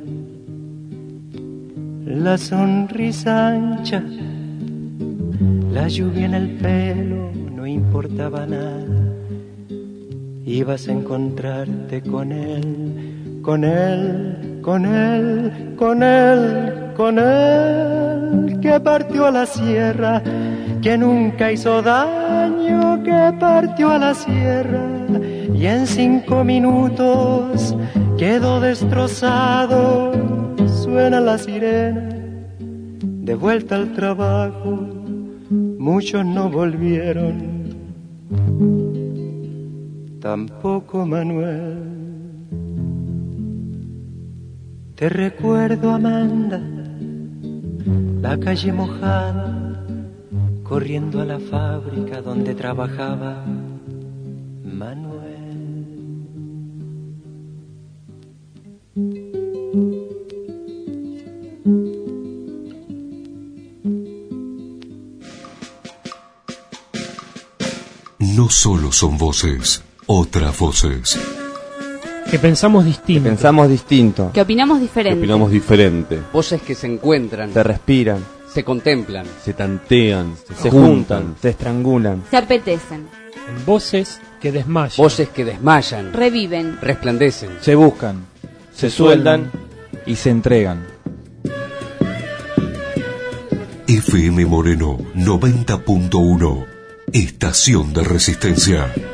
La sonrisa ancha, la lluvia en el pelo, no importaba nada, ibas a encontrarte con él, con él, con él, con él, con él, que partió a la sierra, que nunca hizo daño, que partió a la sierra y en 5 minutos quedó destrozado. Suena la sirena, de vuelta al trabajo, muchos no volvieron, tampoco Manuel. Te recuerdo, Amanda, la calle mojada, corriendo a la fábrica donde trabajaba Manuel. No solo son voces, otras voces. Que pensamos distinto. Que pensamos distinto. Que opinamos diferente. Que opinamos diferente. Voces que se encuentran. Se respiran. Se contemplan. Se tantean. Se juntan. Se estrangulan. Se apetecen. En voces que desmayan. Voces que desmayan. Reviven. Resplandecen. Se buscan. Se sueldan y se entregan. FM Moreno 90.1, Estación de Resistencia.